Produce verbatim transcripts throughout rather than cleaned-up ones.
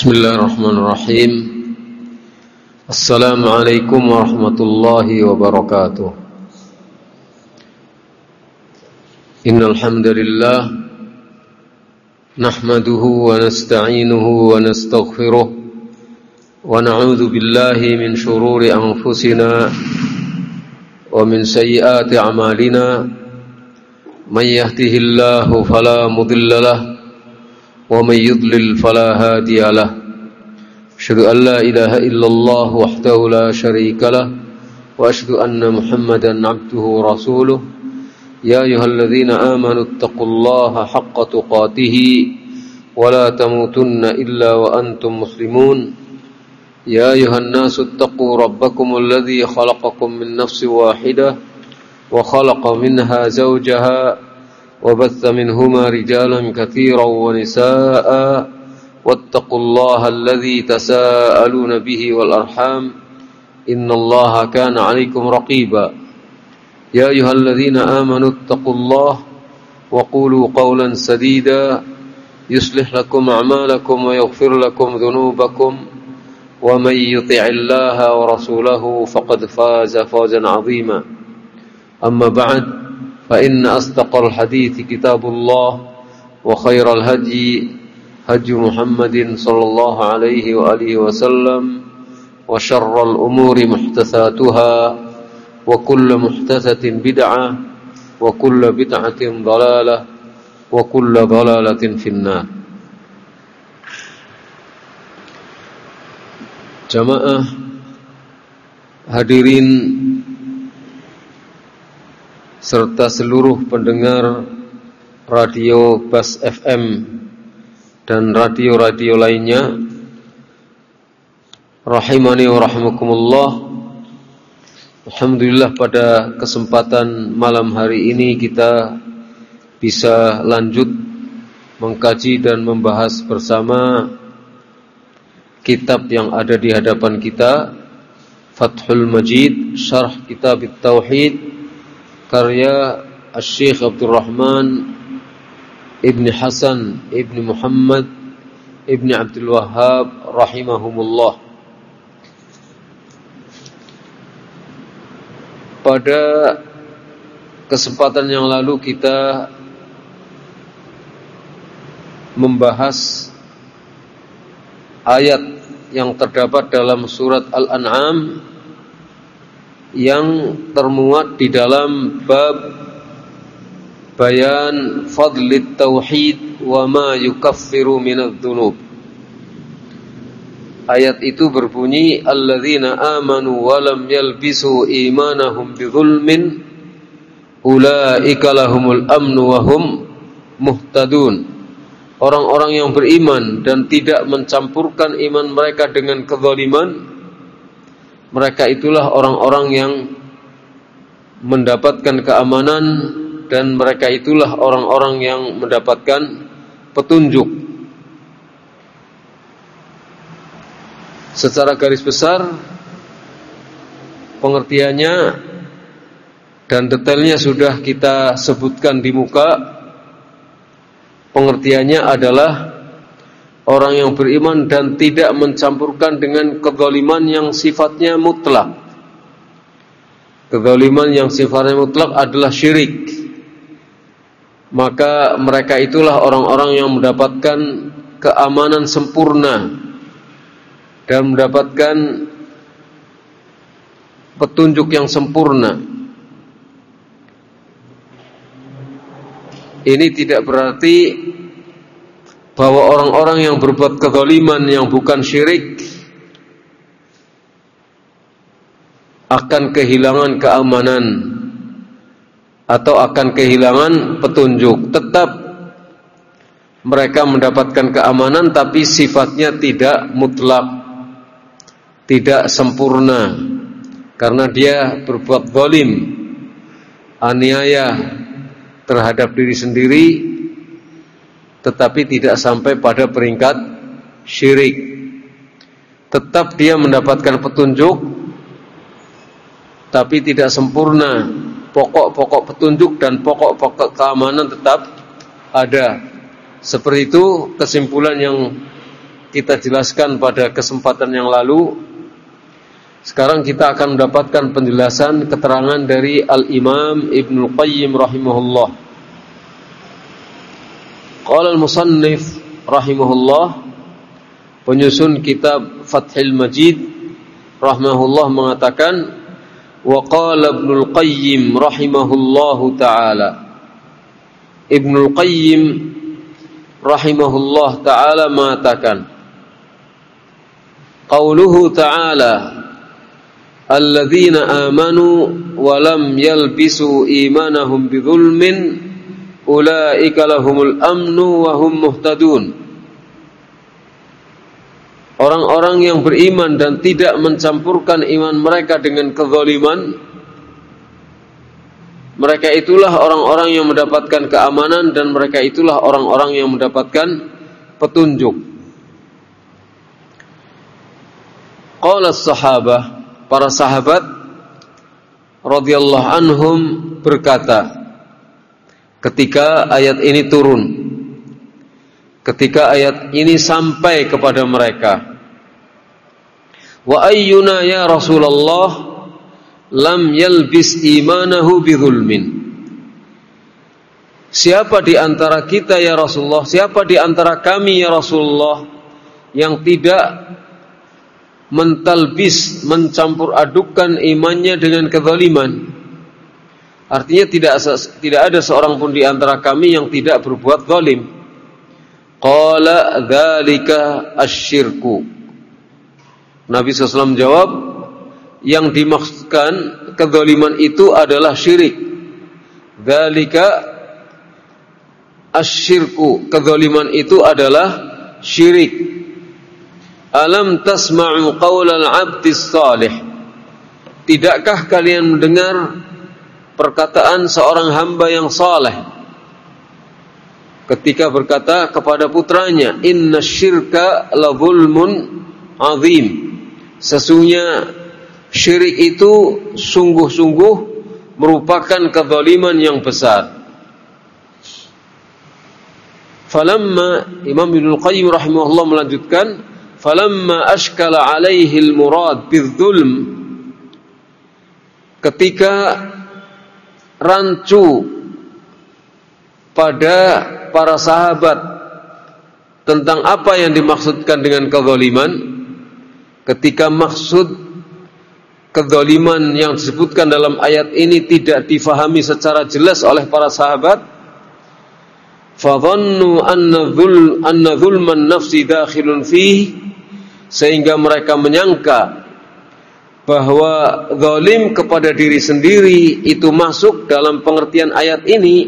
Bismillahirrahmanirrahim. Assalamualaikum warahmatullahi wabarakatuh. Innal hamdalillah nahmaduhu wa nasta'inuhu wa nastaghfiruh wa na'udzu billahi min shururi anfusina wa min sayyiati a'malina. May yahdihillahu fala mudilla lahu ومن يضلل فلا هادي له أشهد أن لا إله إلا الله وحده لا شريك له وأشهد أن محمدا عبده ورسوله يا أيها الذين آمنوا اتقوا الله حق تقاته ولا تموتن إلا وأنتم مسلمون يا أيها الناس اتقوا ربكم الذي خلقكم من نفس واحدة وخلق منها زوجها وبث منهما رجالا كثيرا ونساء واتقوا الله الذي تساءلون به والأرحام إن الله كان عليكم رقيبا يا أيها الذين آمنوا اتقوا الله وقولوا قولا سديدا يصلح لكم أعمالكم ويغفر لكم ذنوبكم ومن يطع الله ورسوله فقد فاز فوزا عظيما أما بعد فإن أصدق الحديث كتاب الله وخير الهدي هدي محمد صلى الله عليه وآله وسلم وشر الأمور محدثاتها وكل محدثة بدعة وكل بدعة ضلالة وكل ضلالة في النار. Jamaah hadirin serta seluruh pendengar radio Bas F M dan radio-radio lainnya, rahimani wa rahimakumullah. Alhamdulillah, pada kesempatan malam hari ini kita bisa lanjut mengkaji dan membahas bersama kitab yang ada di hadapan kita, Fathul Majid, Syarh Kitab At-Tauhid, karya Asy-Syaikh Abdurrahman Ibn Hasan Ibn Muhammad Ibn Abdul Wahhab rahimahumullah. Pada kesempatan yang lalu kita membahas ayat yang terdapat dalam surat Al-An'am yang termuat di dalam bab bayan fadlit tauhid wa ma yukaffiru minadz dzunub. Ayat itu berbunyi, alladzina amanu wa lam yalbisu imanahum bidzulmin ulaika lahumul amnu wa hum muhtadun. Orang-orang yang beriman dan tidak mencampurkan iman mereka dengan kezaliman, mereka itulah orang-orang yang mendapatkan keamanan dan mereka itulah orang-orang yang mendapatkan petunjuk. Secara garis besar pengertiannya dan detailnya sudah kita sebutkan di muka. Pengertiannya adalah orang yang beriman dan tidak mencampurkan dengan kezaliman yang sifatnya mutlak. Kezaliman yang sifatnya mutlak adalah syirik. Maka mereka itulah orang-orang yang mendapatkan keamanan sempurna dan mendapatkan petunjuk yang sempurna. Ini tidak berarti bahwa orang-orang yang berbuat kezaliman yang bukan syirik akan kehilangan keamanan atau akan kehilangan petunjuk. Tetap mereka mendapatkan keamanan, tapi sifatnya tidak mutlak, tidak sempurna, karena dia berbuat zalim, aniaya terhadap diri sendiri, tetapi tidak sampai pada peringkat syirik. Tetap dia mendapatkan petunjuk, tapi tidak sempurna. Pokok-pokok petunjuk dan pokok-pokok keamanan tetap ada. Seperti itu kesimpulan yang kita jelaskan pada kesempatan yang lalu. Sekarang kita akan mendapatkan penjelasan keterangan dari Al-Imam Ibnul Qayyim rahimahullah. Qala al-musannif rahimahullah, penyusun kitab Fathul Majid rahimahullah mengatakan, wa qala Ibnul Qayyim rahimahullahu ta'ala. Ibnul Qayyim rahimahullah ta'ala mengatakan, qauluhu ta'ala, alladzina amanu wa lam yalbisu imanahum bidzulmin ulaika lahumul amnu wa hum muhtadun. Orang-orang yang beriman dan tidak mencampurkan iman mereka dengan kezaliman, mereka itulah orang-orang yang mendapatkan keamanan dan mereka itulah orang-orang yang mendapatkan petunjuk. Qala as-sahabah, para sahabat radhiyallahu anhum berkata ketika ayat ini turun, ketika ayat ini sampai kepada mereka, wa ayyuna ya Rasulullah lam yalbis imanahu bidzulmin. Siapa di antara kita ya Rasulullah, siapa di antara kami ya Rasulullah yang tidak mentalbis, mencampur adukkan imannya dengan kezaliman? Artinya tidak tidak ada seorang pun di antara kami yang tidak berbuat zalim. Qala dzalika asyirku. Nabi sallallahu alaihi wasallam jawab, yang dimaksudkan kezaliman itu adalah syirik. Dzalika asyirku, kezaliman itu adalah syirik. Alam tasma'u qaulal 'abdis salih. Tidakkah kalian mendengar perkataan seorang hamba yang saleh ketika berkata kepada putranya, inna syirka la zulmun azim. Sesungguhnya syirik itu sungguh-sungguh merupakan kezaliman yang besar. Falamma, Imam Ibnul Qayyim rahimahullah melanjutkan, falamma ashkala alaihi al-murad bidzulm, ketika rancu pada para sahabat tentang apa yang dimaksudkan dengan kezaliman, ketika maksud kezaliman yang disebutkan dalam ayat ini tidak difahami secara jelas oleh para sahabat, fadhannu anna dhul anna dhulman nafsi dakhilun fihi, sehingga mereka menyangka bahwa zalim kepada diri sendiri itu masuk dalam pengertian ayat ini.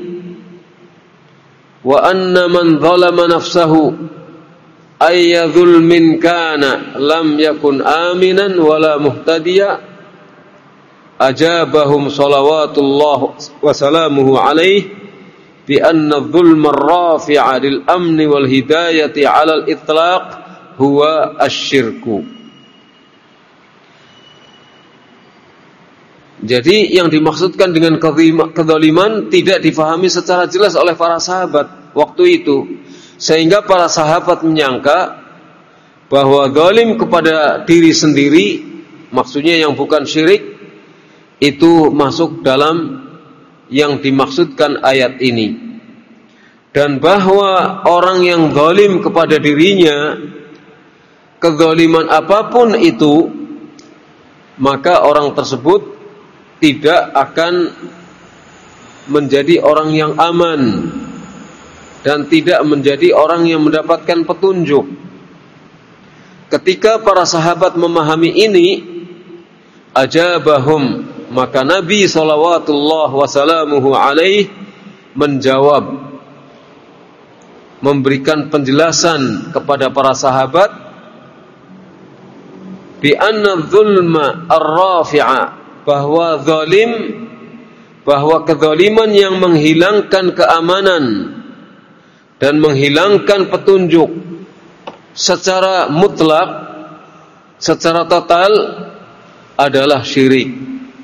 Wa anna man zalama nafsahu ayya dhulmin kana lam yakun aminan wala muhtadiya, ajabahum salawatullah wa salamuhu alaihi bi anna dhulma ar-rafi'a lil amni wal hidayati 'ala al-itlaq huwa asyirku. Jadi yang dimaksudkan dengan kezaliman tidak difahami secara jelas oleh para sahabat waktu itu, sehingga para sahabat menyangka bahwa zalim kepada diri sendiri, maksudnya yang bukan syirik, itu masuk dalam yang dimaksudkan ayat ini. Dan bahwa orang yang zalim kepada dirinya, kezaliman apapun itu, maka orang tersebut tidak akan menjadi orang yang aman dan tidak menjadi orang yang mendapatkan petunjuk. Ketika para sahabat memahami ini, ajabahum, maka Nabi sallallahu wasallamuhu alaihi menjawab, memberikan penjelasan kepada para sahabat, bi anna dzulma ar-rafi'a, bahwa zalim, bahwa kezaliman yang menghilangkan keamanan dan menghilangkan petunjuk secara mutlak, secara total, adalah syirik.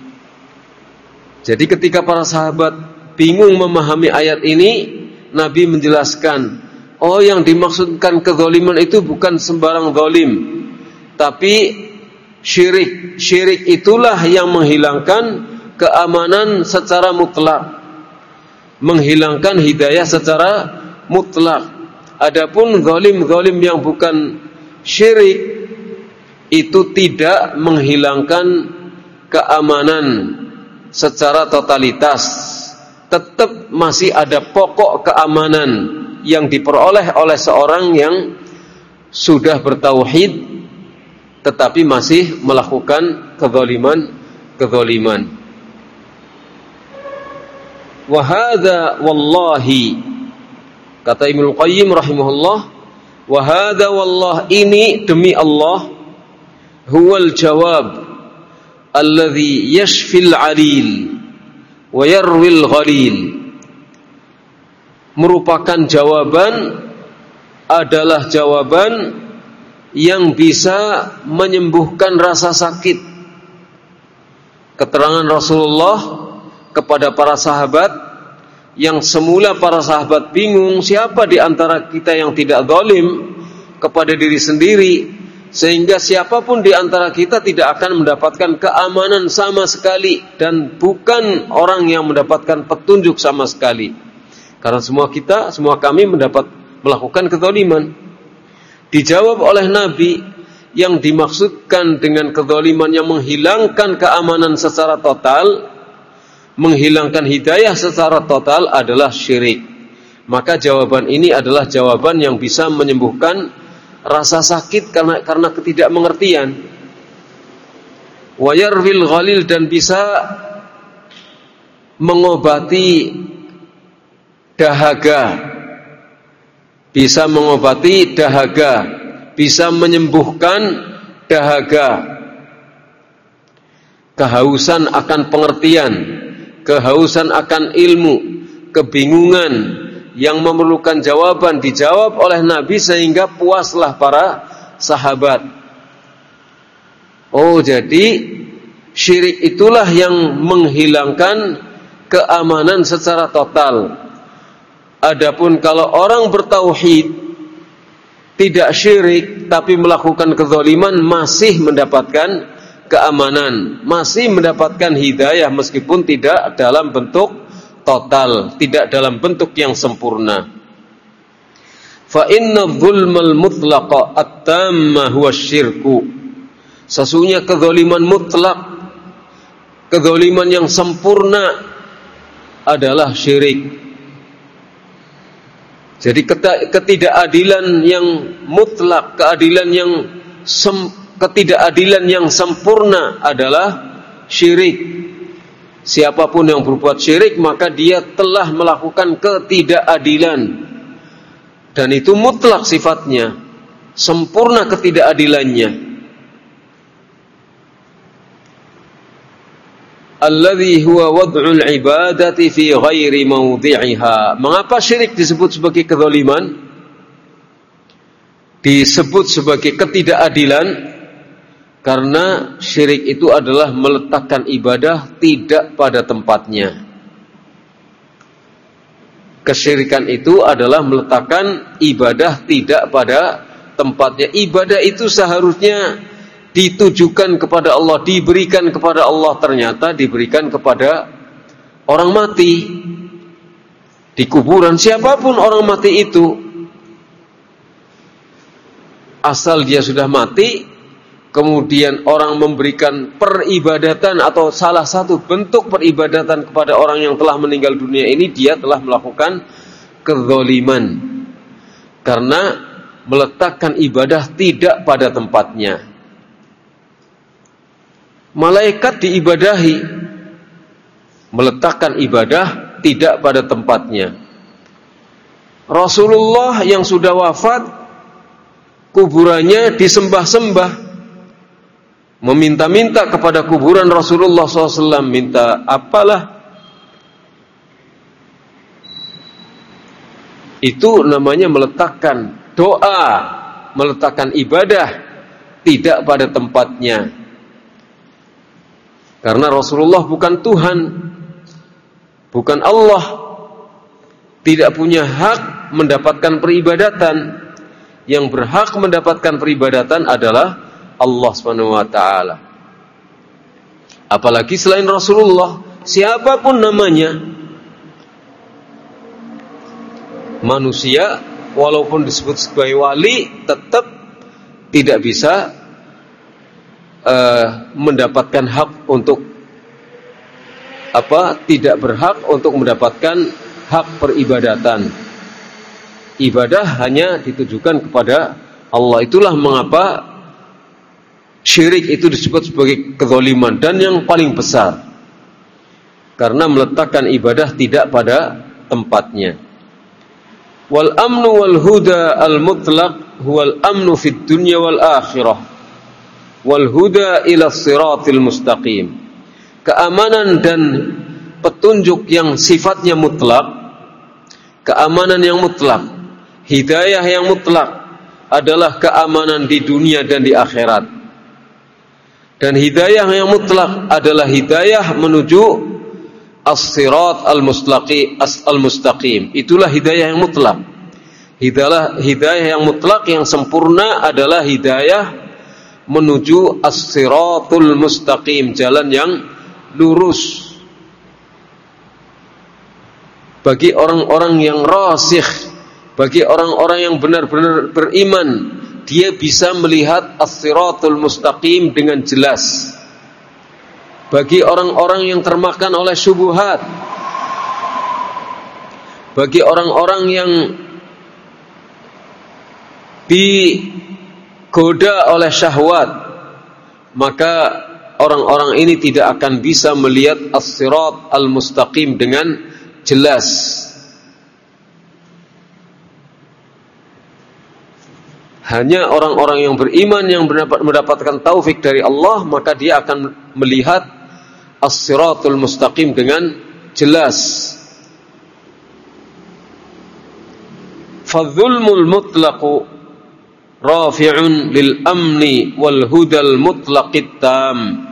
Jadi ketika para sahabat bingung memahami ayat ini, Nabi menjelaskan oh yang dimaksudkan kezaliman itu bukan sembarang zalim, tapi syirik. Syirik itulah yang menghilangkan keamanan secara mutlak, menghilangkan hidayah secara mutlak. Adapun zalim-zalim yang bukan syirik itu tidak menghilangkan keamanan secara totalitas. Tetap masih ada pokok keamanan yang diperoleh oleh seorang yang sudah bertauhid tetapi masih melakukan kezaliman-kezaliman. Wa hadza wallahi, kata Ibnu Qayyim rahimahullah, wa hadza wallah, ini demi Allah, huwal jawab alladhi yashfil alil wa yarwil ghalil, merupakan jawaban, adalah jawaban yang bisa menyembuhkan rasa sakit. Keterangan Rasulullah kepada para sahabat, yang semula para sahabat bingung siapa di antara kita yang tidak zalim kepada diri sendiri, sehingga siapapun di antara kita tidak akan mendapatkan keamanan sama sekali, dan bukan orang yang mendapatkan petunjuk sama sekali. Karena semua kita, semua kami mendapat melakukan kezaliman. Dijawab oleh Nabi, yang dimaksudkan dengan kezaliman yang menghilangkan keamanan secara total, menghilangkan hidayah secara total adalah syirik. Maka jawaban ini adalah jawaban yang bisa menyembuhkan rasa sakit karena karena ketidakmengertian. Wa yarwil ghalil, dan bisa mengobati dahaga, bisa mengobati dahaga, bisa menyembuhkan dahaga, kehausan akan pengertian, kehausan akan ilmu, kebingungan yang memerlukan jawaban dijawab oleh Nabi sehingga puaslah para sahabat. Oh, jadi syirik itulah yang menghilangkan keamanan secara total. Adapun kalau orang bertauhid, tidak syirik tapi melakukan kezaliman, masih mendapatkan keamanan, masih mendapatkan hidayah meskipun tidak dalam bentuk total, tidak dalam bentuk yang sempurna. Fa inna dzulmal mutlaqa at-tamma huwa syirku. Sesungguhnya kezaliman mutlak, kezaliman yang sempurna adalah syirik. Jadi ketidakadilan yang mutlak, keadilan yang sem, ketidakadilan yang sempurna adalah syirik. Siapapun yang berbuat syirik maka dia telah melakukan ketidakadilan, dan itu mutlak sifatnya, sempurna ketidakadilannya. Alladhi huwa wad'ul ibadati fi ghairi mawdi'iha. Mengapa syirik disebut sebagai kezaliman? Disebut sebagai ketidakadilan karena syirik itu adalah meletakkan ibadah tidak pada tempatnya. Kesyirikan itu adalah meletakkan ibadah tidak pada tempatnya. Ibadah itu seharusnya ditujukan kepada Allah, diberikan kepada Allah, ternyata diberikan kepada orang mati di kuburan. Siapapun orang mati itu, asal dia sudah mati, kemudian orang memberikan peribadatan atau salah satu bentuk peribadatan kepada orang yang telah meninggal dunia ini, dia telah melakukan kezaliman karena meletakkan ibadah tidak pada tempatnya. Malaikat diibadahi, meletakkan ibadah tidak pada tempatnya. Rasulullah yang sudah wafat, kuburannya disembah-sembah, meminta-minta kepada kuburan Rasulullah shallallahu alaihi wasallam, minta apalah. Itu namanya meletakkan doa, meletakkan ibadah tidak pada tempatnya. Karena Rasulullah bukan Tuhan, bukan Allah, tidak punya hak mendapatkan peribadatan. Yang berhak mendapatkan peribadatan adalah Allah Subhanahu wa taala. Apalagi selain Rasulullah, siapapun namanya, manusia walaupun disebut sebagai wali tetap tidak bisa uh, mendapatkan hak untuk apa? Tidak berhak untuk mendapatkan hak peribadatan. Ibadah hanya ditujukan kepada Allah. Itulah mengapa syirik itu disebut sebagai kezaliman dan yang paling besar, karena meletakkan ibadah tidak pada tempatnya. Wal amnu wal huda al mutlaq huwal amnu fid dunya wal akhirah wal huda ila siratil mustaqim. Keamanan dan petunjuk yang sifatnya mutlak, keamanan yang mutlak, hidayah yang mutlak adalah keamanan di dunia dan di akhirat. Dan hidayah yang mutlak adalah hidayah menuju as-sirat al-mustaqim, al-mustaqim. Itulah hidayah yang mutlak. Hidayah, hidayah yang mutlak yang sempurna adalah hidayah menuju as-siratul mustaqim, jalan yang lurus. Bagi orang-orang yang rasikh, bagi orang-orang yang benar-benar beriman, dia bisa melihat as-siratul mustaqim dengan jelas. Bagi orang-orang yang termakan oleh syubhat, bagi orang-orang yang digoda oleh syahwat, maka orang-orang ini tidak akan bisa melihat as-sirat al-mustaqim dengan jelas. Hanya orang-orang yang beriman yang mendapatkan taufik dari Allah, maka dia akan melihat as-siratul mustaqim dengan jelas. Fadzulmul mutlaqu rafi'un lil amni wal hudal mutlaqit tam.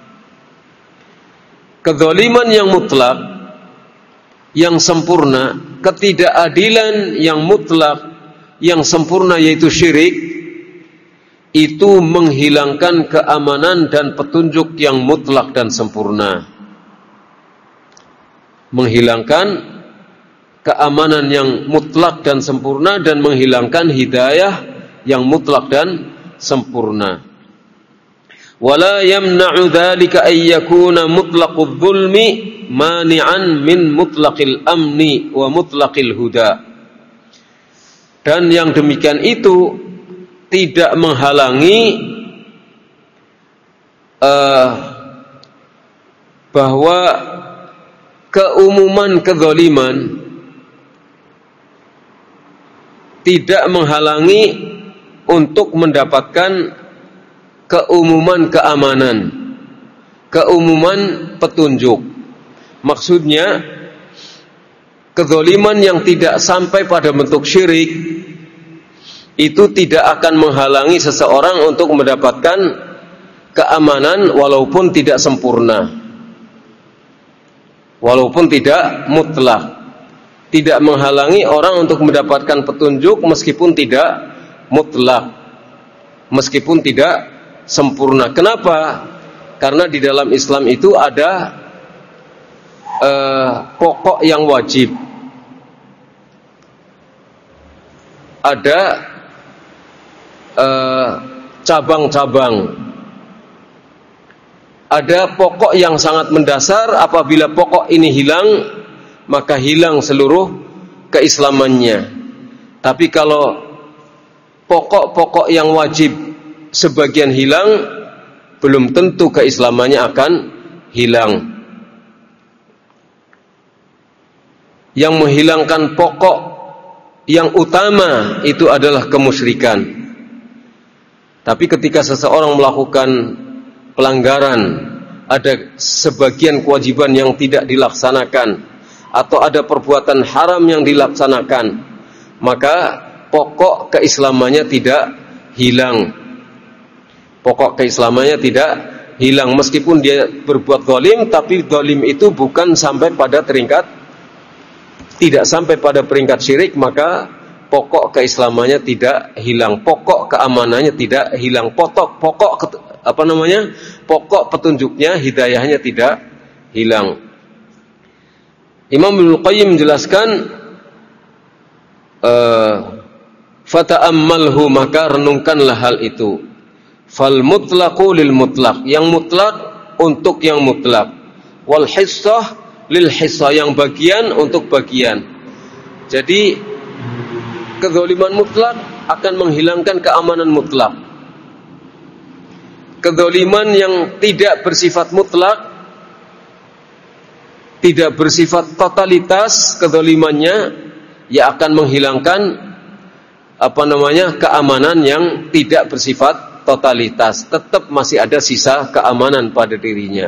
Kezaliman yang mutlak, yang sempurna, ketidakadilan yang mutlak, yang sempurna yaitu syirik, itu menghilangkan keamanan dan petunjuk yang mutlak dan sempurna. Menghilangkan keamanan yang mutlak dan sempurna dan menghilangkan hidayah yang mutlak dan sempurna. Wala yamna'u dzalika ay yakuna mutlaqudz zulmi mani'an min mutlaqil amni wa mutlaqil huda. Dan yang demikian itu tidak menghalangi uh, bahwa keumuman kezaliman tidak menghalangi untuk mendapatkan keumuman keamanan, keumuman petunjuk. Maksudnya kezaliman yang tidak sampai pada bentuk syirik itu tidak akan menghalangi seseorang untuk mendapatkan keamanan walaupun tidak sempurna, walaupun tidak mutlak. Tidak menghalangi orang untuk mendapatkan petunjuk meskipun tidak mutlak, meskipun tidak sempurna. Kenapa? Karena di dalam Islam itu ada eh, pokok yang wajib, ada eh, cabang-cabang, ada pokok yang sangat mendasar. Apabila pokok ini hilang, maka hilang seluruh keislamannya. Tapi kalau pokok-pokok yang wajib sebagian hilang, belum tentu keislamannya akan hilang. Yang menghilangkan pokok yang utama itu adalah kemusyrikan. Tapi ketika seseorang melakukan pelanggaran, ada sebagian kewajiban yang tidak dilaksanakan, atau ada perbuatan haram yang dilaksanakan, maka pokok keislamannya tidak hilang. Pokok keislamannya tidak hilang meskipun dia berbuat zalim, tapi zalim itu bukan sampai pada tingkat tidak sampai pada peringkat syirik, maka pokok keislamannya tidak hilang, pokok keamanannya tidak hilang, pokok pokok apa namanya? pokok petunjuknya, hidayahnya tidak hilang. Imam Ibnu Qayyim menjelaskan, uh, fata'ammalhu, maka renungkanlah hal itu. Fal mutlaqu lil mutlaq, yang mutlak untuk yang mutlak. Wal hissah lil hissah, yang bagian untuk bagian. Jadi kezaliman mutlak akan menghilangkan keamanan mutlak. Kezaliman yang tidak bersifat mutlak, tidak bersifat totalitas, kezalimannya ya akan menghilangkan apa namanya keamanan yang tidak bersifat totalitas. Tetap masih ada sisa keamanan pada dirinya.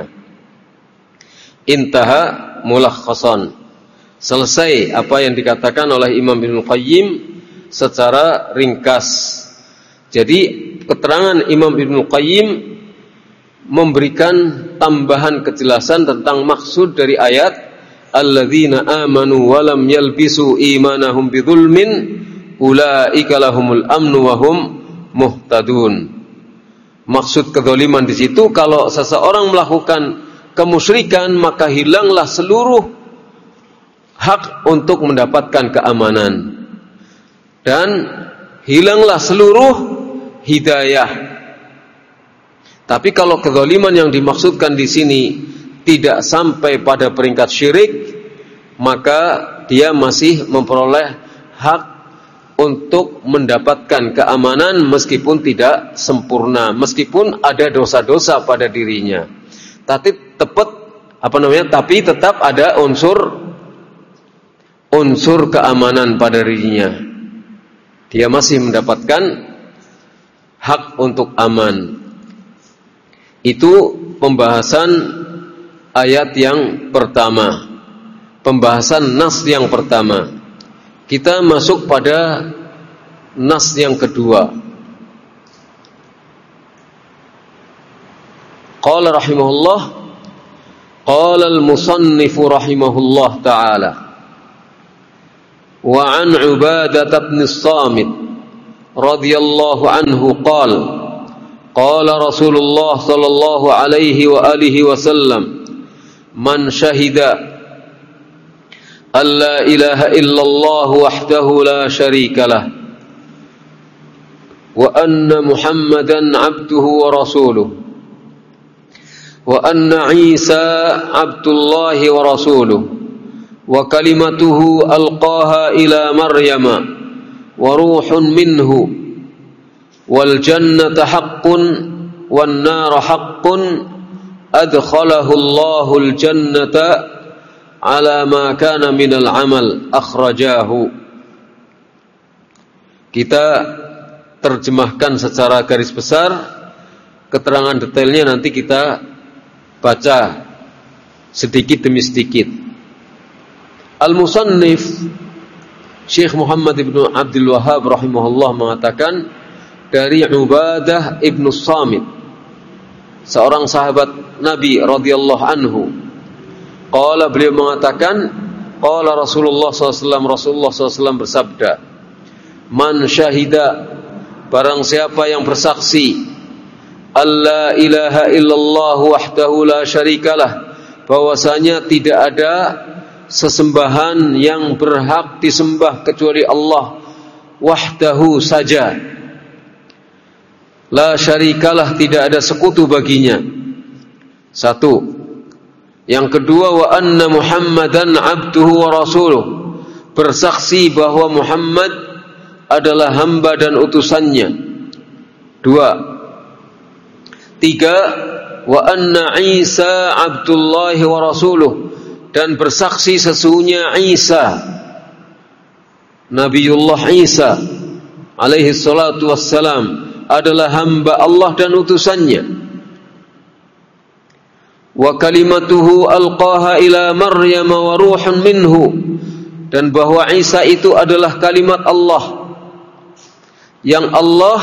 Intaha mulakhasan. Selesai apa yang dikatakan oleh Imam Ibnu Qayyim secara ringkas. Jadi keterangan Imam Ibnu Qayyim memberikan tambahan kejelasan tentang maksud dari ayat alladzina amanu wa lam yalbisu imanahum bidzulmin ulaika lahumul amnu wa hum muhtadun. Maksud kezaliman di situ, kalau seseorang melakukan kemusyrikan maka hilanglah seluruh hak untuk mendapatkan keamanan dan hilanglah seluruh hidayah. Tapi kalau kezaliman yang dimaksudkan di sini tidak sampai pada peringkat syirik, maka dia masih memperoleh hak untuk mendapatkan keamanan meskipun tidak sempurna, meskipun ada dosa-dosa pada dirinya. Tapi tepat apa namanya? Tapi tetap ada unsur unsur keamanan pada dirinya. Dia masih mendapatkan hak untuk aman. Itu pembahasan ayat yang pertama, pembahasan nas yang pertama. Kita masuk pada nas yang kedua. Qala rahimahullah, qala al-musannif rahimahullah ta'ala, wa an Ubadah bin Samit radhiyallahu anhu qala qala Rasulullah sallallahu alaihi wa alihi wasallam, man syahida an la ilaha illallah wahdahu la syarika lah wa anna Muhammadan abduhu wa rasuluh wa anna Isa abdullahi wa rasuluh wa kalimatuhu alqaha ila Maryama wa ruhun minhu wal jannata haqqun wan nara haqqun adkhalahu Allahul jannata ala ma kana minal amal akhrajahu. Kita terjemahkan secara garis besar, keterangan detailnya nanti kita baca sedikit demi sedikit. Al-Musannif Syekh Muhammad ibnu Abdul Wahhab rahimahullah mengatakan dari Ubadah ibnu Samit, seorang sahabat Nabi radhiyallahu anhu. Qala, beliau mengatakan, qala Rasulullah sallallahu alaihi wasallam, Rasulullah sallallahu alaihi wasallam bersabda, man syahida, barang siapa yang bersaksi, alla ilaha illallah wahdahu la syarikalah, bahwasanya tidak ada sesembahan yang berhak disembah kecuali Allah wahdahu saja, la syarikalah, tidak ada sekutu baginya. Satu. Yang kedua, wa anna Muhammadan abduhu wa rasuluh, bersaksi bahwa Muhammad adalah hamba dan utusannya. Dua. Tiga, wa anna Isa abdullahi wa rasuluh, dan bersaksi sesungguhnya Isa, Nabiullah Isa alaihi salatu wassalam, adalah hamba Allah dan utusannya. Wa kalimatuhu alqaha ila Maryam wa ruhun minhu, dan bahwa Isa itu adalah kalimat Allah yang Allah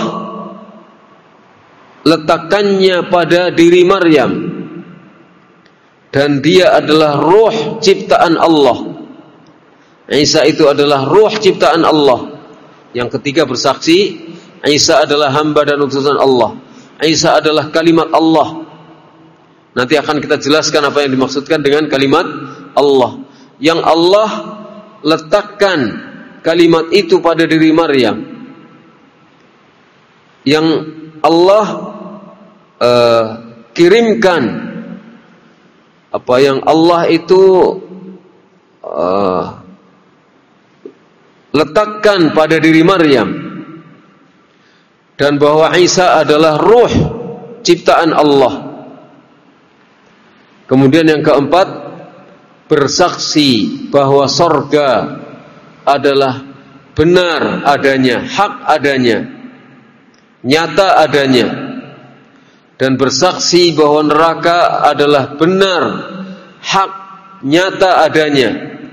letakkannya pada diri Maryam, dan dia adalah ruh ciptaan Allah. Isa itu adalah ruh ciptaan Allah. Yang ketiga bersaksi, Isa adalah hamba dan utusan Allah. Isa adalah kalimat Allah. Nanti akan kita jelaskan apa yang dimaksudkan dengan kalimat Allah. Yang Allah letakkan kalimat itu pada diri Maryam. Yang Allah uh, kirimkan, apa yang Allah itu uh, letakkan pada diri Maryam, dan bahwa Isa adalah ruh ciptaan Allah. Kemudian yang keempat, bersaksi bahwa sorga adalah benar adanya, hak adanya, nyata adanya, dan bersaksi bahwa neraka adalah benar, hak, nyata adanya.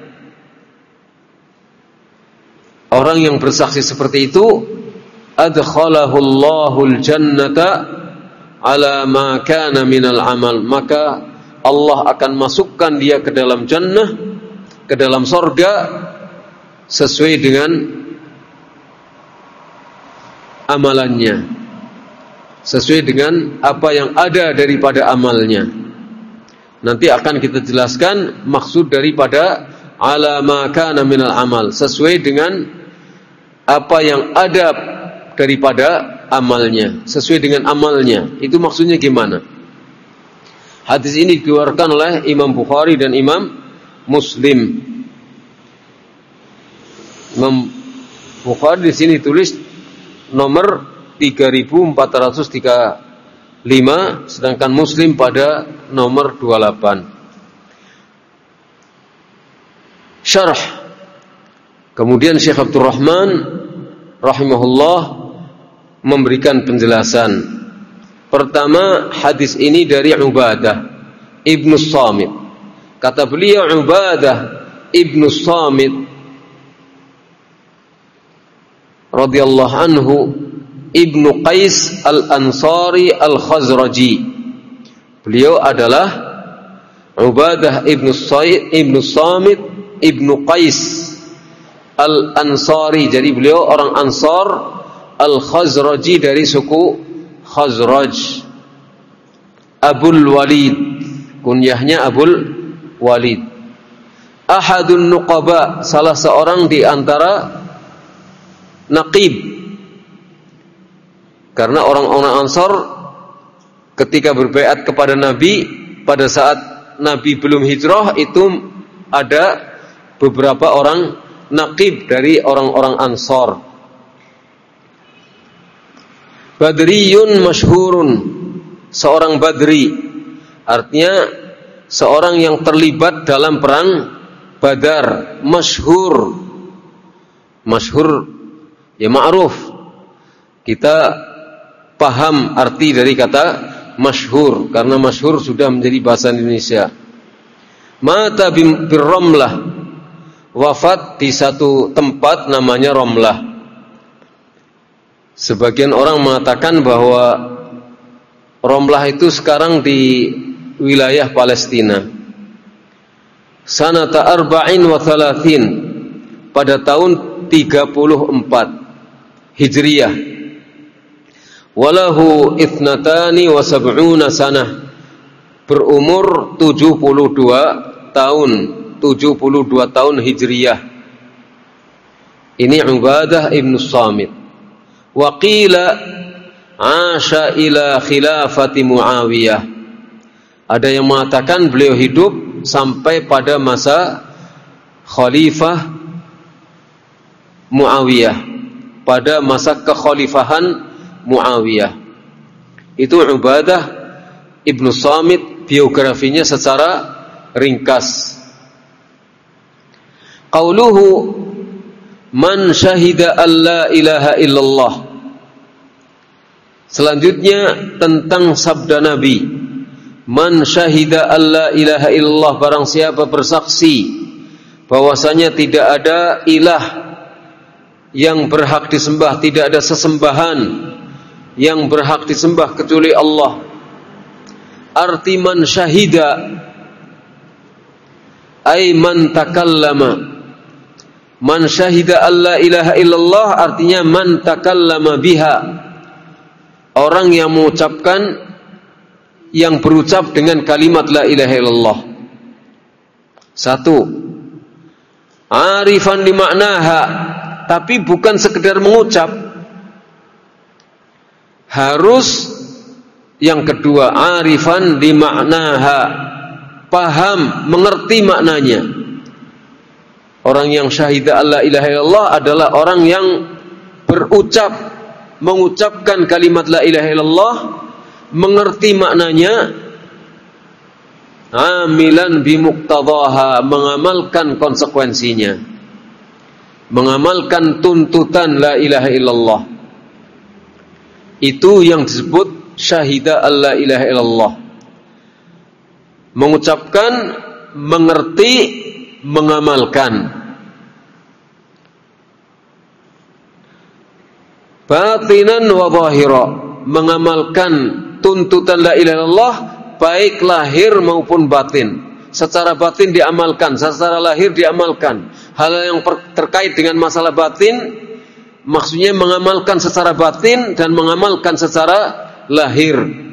Orang yang bersaksi seperti itu, adkhalahullahu al-jannata ala ma kana minal amal, maka Allah akan masukkan dia ke dalam jannah, ke dalam sorga, sesuai dengan amalannya, sesuai dengan apa yang ada daripada amalnya. Nanti akan kita jelaskan maksud daripada ala ma kana minal amal, sesuai dengan apa yang ada daripada amalnya, sesuai dengan amalnya. Itu maksudnya gimana? Hadis ini dikeluarkan oleh Imam Bukhari dan Imam Muslim. Imam Bukhari di sini tulis nomor tiga ribu empat ratus tiga puluh lima, sedangkan Muslim pada nomor dua puluh delapan. Syarah. Kemudian Syekh Abdul Rahman rahimahullah memberikan penjelasan. Pertama, hadis ini dari Ubadah Ibnu Samit. Kata beliau, Ubadah Ibnu Samit radhiyallahu anhu Ibnu Qais Al-Ansari Al-Khazraji. Beliau adalah Ubadah Ibnu Said Ibnu Samit Ibnu Qais Al-Ansari. Jadi beliau orang Ansar, Al-Khazraji dari suku Khazraj. Abul Walid, kunyahnya Abul Walid. Ahadun Nuqaba, salah seorang di antara naqib. Karena orang-orang Ansar ketika berbaiat kepada Nabi, pada saat Nabi belum hijrah, itu ada beberapa orang naqib dari orang-orang Ansar. Badriyun masyhurun, seorang Badri, artinya seorang yang terlibat dalam perang Badar, masyhur. Masyhur ya ma'ruf. Kita paham arti dari kata masyhur, karena masyhur sudah menjadi bahasa Indonesia. Mata bir-Ramlah, wafat di satu tempat namanya Ramlah. Sebagian orang mengatakan bahwa Ramlah itu sekarang di wilayah Palestina. Sanata arba'in wa thalathin, pada tahun tiga puluh empat Hijriyah. Walahu ithnatani wa sab'una sanah, berumur tujuh puluh dua tahun, tujuh puluh dua tahun Hijriyah. Ini Ubadah Ibnu Samit. Wa qila asha ila khilafati Muawiyah. Ada yang mengatakan beliau hidup sampai pada masa Khalifah Muawiyah, pada masa kekhalifahan Muawiyah. Itu Ubadah Ibnu Samit, biografinya secara ringkas. Qauluhu man syahida an la ilaha illallah. Selanjutnya tentang sabda Nabi, man syahida an la ilaha illallah, barang siapa bersaksi bahwasanya tidak ada ilah yang berhak disembah, tidak ada sesembahan yang berhak disembah kecuali Allah. Arti man syahida ay man takallama, Man syahida alla ilaha illallah artinya man takallama biha. Orang yang mengucapkan, yang berucap dengan kalimat la ilaha illallah. Satu, arifan di maknaha, tapi bukan sekedar mengucap. Harus yang kedua, arifan di maknaha, paham, mengerti maknanya. Orang yang syahidah alla ilaha illallah adalah orang yang berucap, mengucapkan kalimat la ilaha illallah, mengerti maknanya, amilan bimuqtadaha, mengamalkan konsekuensinya, mengamalkan tuntutan la ilaha illallah. Itu yang disebut syahidah alla ilaha illallah. Mengucapkan, mengerti, mengamalkan. Batinan wa zahira, mengamalkan tuntutan la ilaha illallah baik lahir maupun batin. Secara batin diamalkan, secara lahir diamalkan. Hal yang terkait dengan masalah batin, maksudnya mengamalkan secara batin dan mengamalkan secara lahir.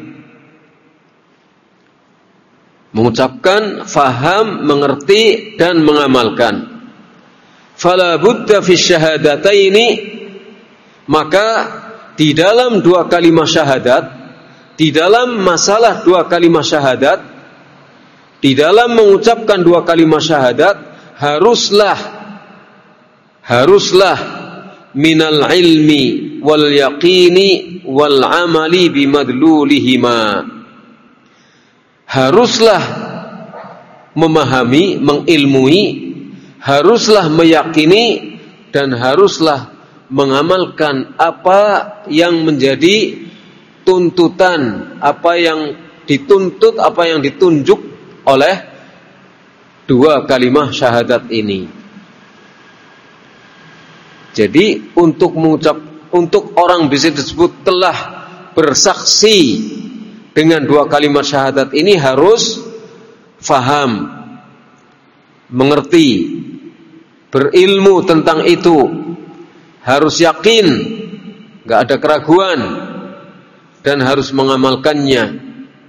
Mengucapkan, faham, mengerti dan mengamalkan. Fala budda fi syahadataini, maka di dalam dua kalimat syahadat, di dalam masalah dua kalimat syahadat, di dalam mengucapkan dua kalimat syahadat, haruslah haruslah minal ilmi wal yaqini wal amali bimadlulihima. Haruslah memahami, mengilmui, haruslah meyakini, dan haruslah mengamalkan apa yang menjadi tuntutan, apa yang dituntut, apa yang ditunjuk oleh dua kalimat syahadat ini. Jadi untuk mengucap, untuk orang bisa disebut telah bersaksi dengan dua kalimat syahadat ini harus faham, mengerti, berilmu tentang itu, harus yakin, enggak ada keraguan, dan harus mengamalkannya.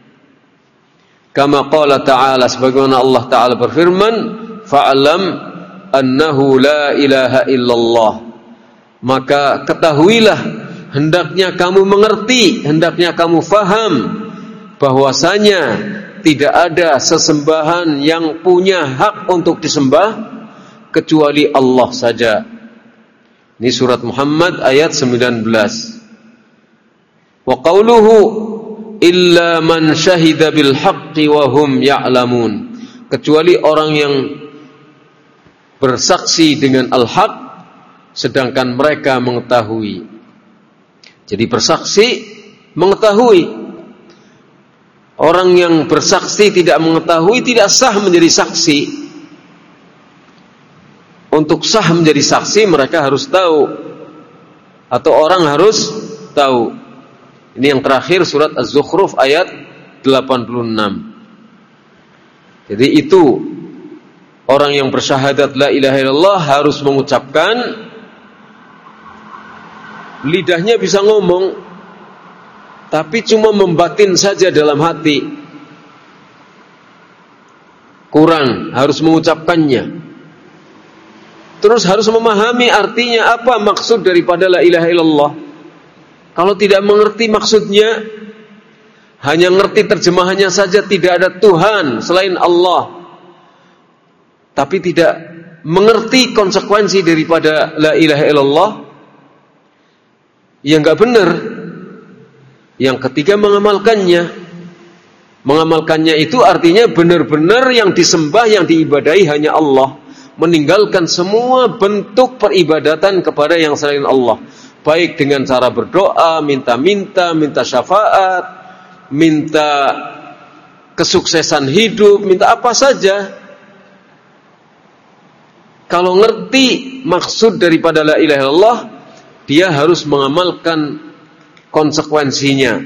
Kama qala ta'ala, sebagaimana Allah Ta'ala berfirman, fa'alam annahu la ilaha illallah. Maka ketahuilah, hendaknya kamu mengerti, hendaknya kamu faham bahwasanya tidak ada sesembahan yang punya hak untuk disembah kecuali Allah saja. Ini surat Muhammad ayat sembilan belas. Wa qauluhu illa man syahida bil haqqi wa hum ya'lamun. Kecuali orang yang bersaksi dengan al-haq sedangkan mereka mengetahui. Jadi bersaksi mengetahui. Orang yang bersaksi tidak mengetahui tidak sah menjadi saksi. Untuk sah menjadi saksi mereka harus tahu, atau orang harus tahu. Ini yang terakhir surat Az-Zukhruf ayat delapan puluh enam. Jadi itu orang yang bersyahadat la ilaha illallah harus mengucapkan, lidahnya bisa ngomong, tapi cuma membatin saja dalam hati. Kurang, harus mengucapkannya. Terus harus memahami artinya apa maksud daripada la ilaha illallah. Kalau tidak mengerti maksudnya, hanya ngerti terjemahannya saja, tidak ada Tuhan selain Allah, tapi tidak mengerti konsekuensi daripada la ilaha illallah, ya enggak benar. Yang ketiga mengamalkannya. Mengamalkannya itu artinya benar-benar yang disembah, yang diibadahi hanya Allah, meninggalkan semua bentuk peribadatan kepada yang selain Allah, baik dengan cara berdoa, minta-minta, minta syafaat, minta kesuksesan hidup, minta apa saja. Kalau ngerti maksud daripada la ilaha illallah, dia harus mengamalkan konsekuensinya,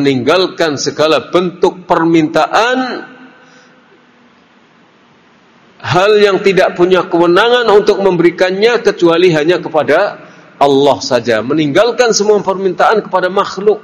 meninggalkan segala bentuk permintaan hal yang tidak punya kewenangan untuk memberikannya kecuali hanya kepada Allah saja, meninggalkan semua permintaan kepada makhluk.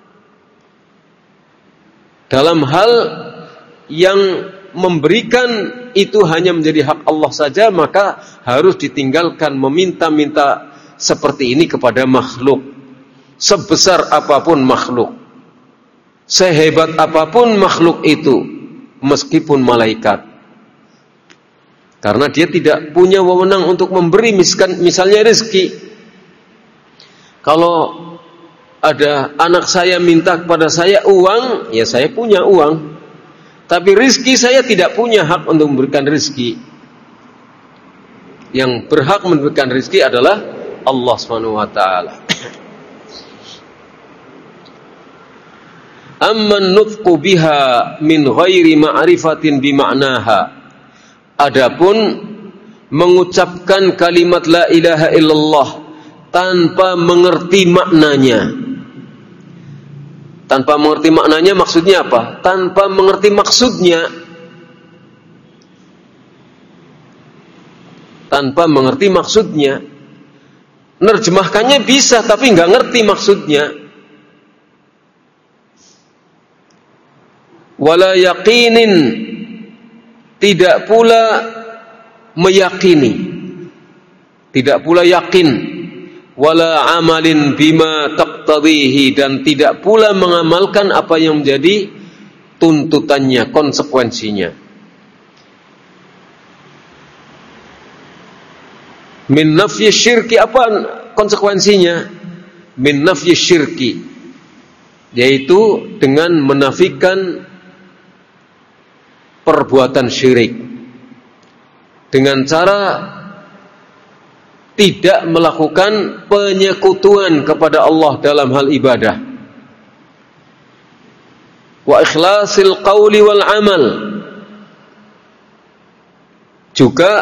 Dalam hal yang memberikan itu hanya menjadi hak Allah saja, maka harus ditinggalkan meminta-minta seperti ini kepada makhluk. Sebesar apapun makhluk, sehebat apapun makhluk itu, meskipun malaikat. Karena dia tidak punya wewenang untuk memberi, misalnya rezeki. Kalau ada anak saya minta kepada saya uang, ya saya punya uang. Tapi rezeki saya tidak punya hak untuk memberikan rezeki. Yang berhak memberikan rezeki adalah Allah Subhanahu wa taala. Amman nutqu biha min ghairi ma'rifatin bima'naha. Adapun mengucapkan kalimat la ilaha illallah tanpa mengerti maknanya. Tanpa mengerti maknanya maksudnya apa? Tanpa mengerti maksudnya. Tanpa mengerti maksudnya. Nerjemahkannya bisa tapi nggak ngerti maksudnya. Wala yaqinin, tidak pula meyakini, tidak pula yakin. Wala amalin bima taqtadhihi, dan tidak pula mengamalkan apa yang menjadi tuntutannya, konsekuensinya. Min nafyi syirki, apa konsekuensinya? Min nafyi syirki, yaitu dengan menafikan perbuatan syirik dengan cara tidak melakukan penyekutuan kepada Allah dalam hal ibadah. Wa ikhlasil qawli wal amal, juga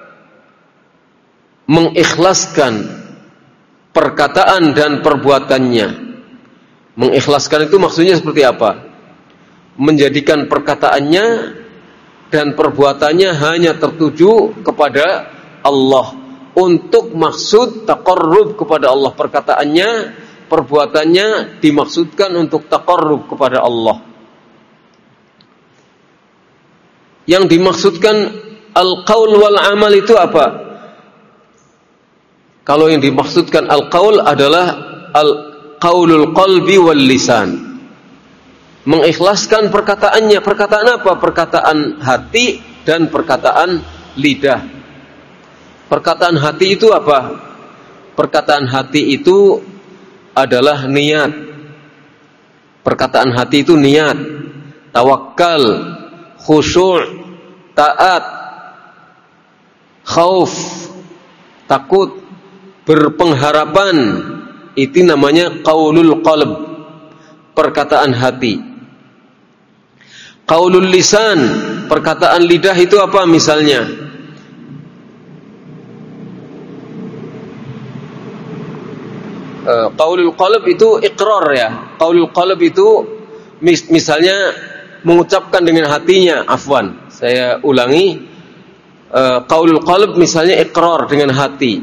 mengikhlaskan perkataan dan perbuatannya. Mengikhlaskan itu maksudnya seperti apa? Menjadikan perkataannya dan perbuatannya hanya tertuju kepada Allah, untuk maksud taqarrub kepada Allah. Perkataannya, perbuatannya dimaksudkan untuk taqarrub kepada Allah. Yang dimaksudkan al-qaul wal amal itu apa? Kalau yang dimaksudkan al-qaul adalah al-qaulul qalbi wal lisan. Mengikhlaskan perkataannya. Perkataan apa? Perkataan hati dan perkataan lidah. Perkataan hati itu apa? Perkataan hati itu adalah niat. Perkataan hati itu niat, tawakal, khusyuk, taat, khauf, takut, berpengharapan. Itu namanya qaulul qalb, perkataan hati. Qaulul lisan, perkataan lidah itu apa misalnya? Uh, qaulul qalb itu iqrar ya. Qaulul qalb itu mis- misalnya mengucapkan dengan hatinya, afwan. Saya ulangi. Uh, qaulul qalb misalnya iqrar dengan hati.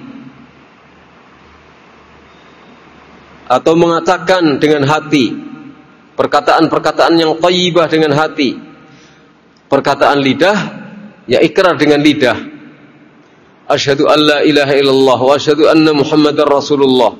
Atau mengatakan dengan hati. Perkataan-perkataan yang thayyibah dengan hati. Perkataan lidah ya ikrar dengan lidah. Asyhadu an la ilaha illallah wa asyhadu anna Muhammadar Rasulullah.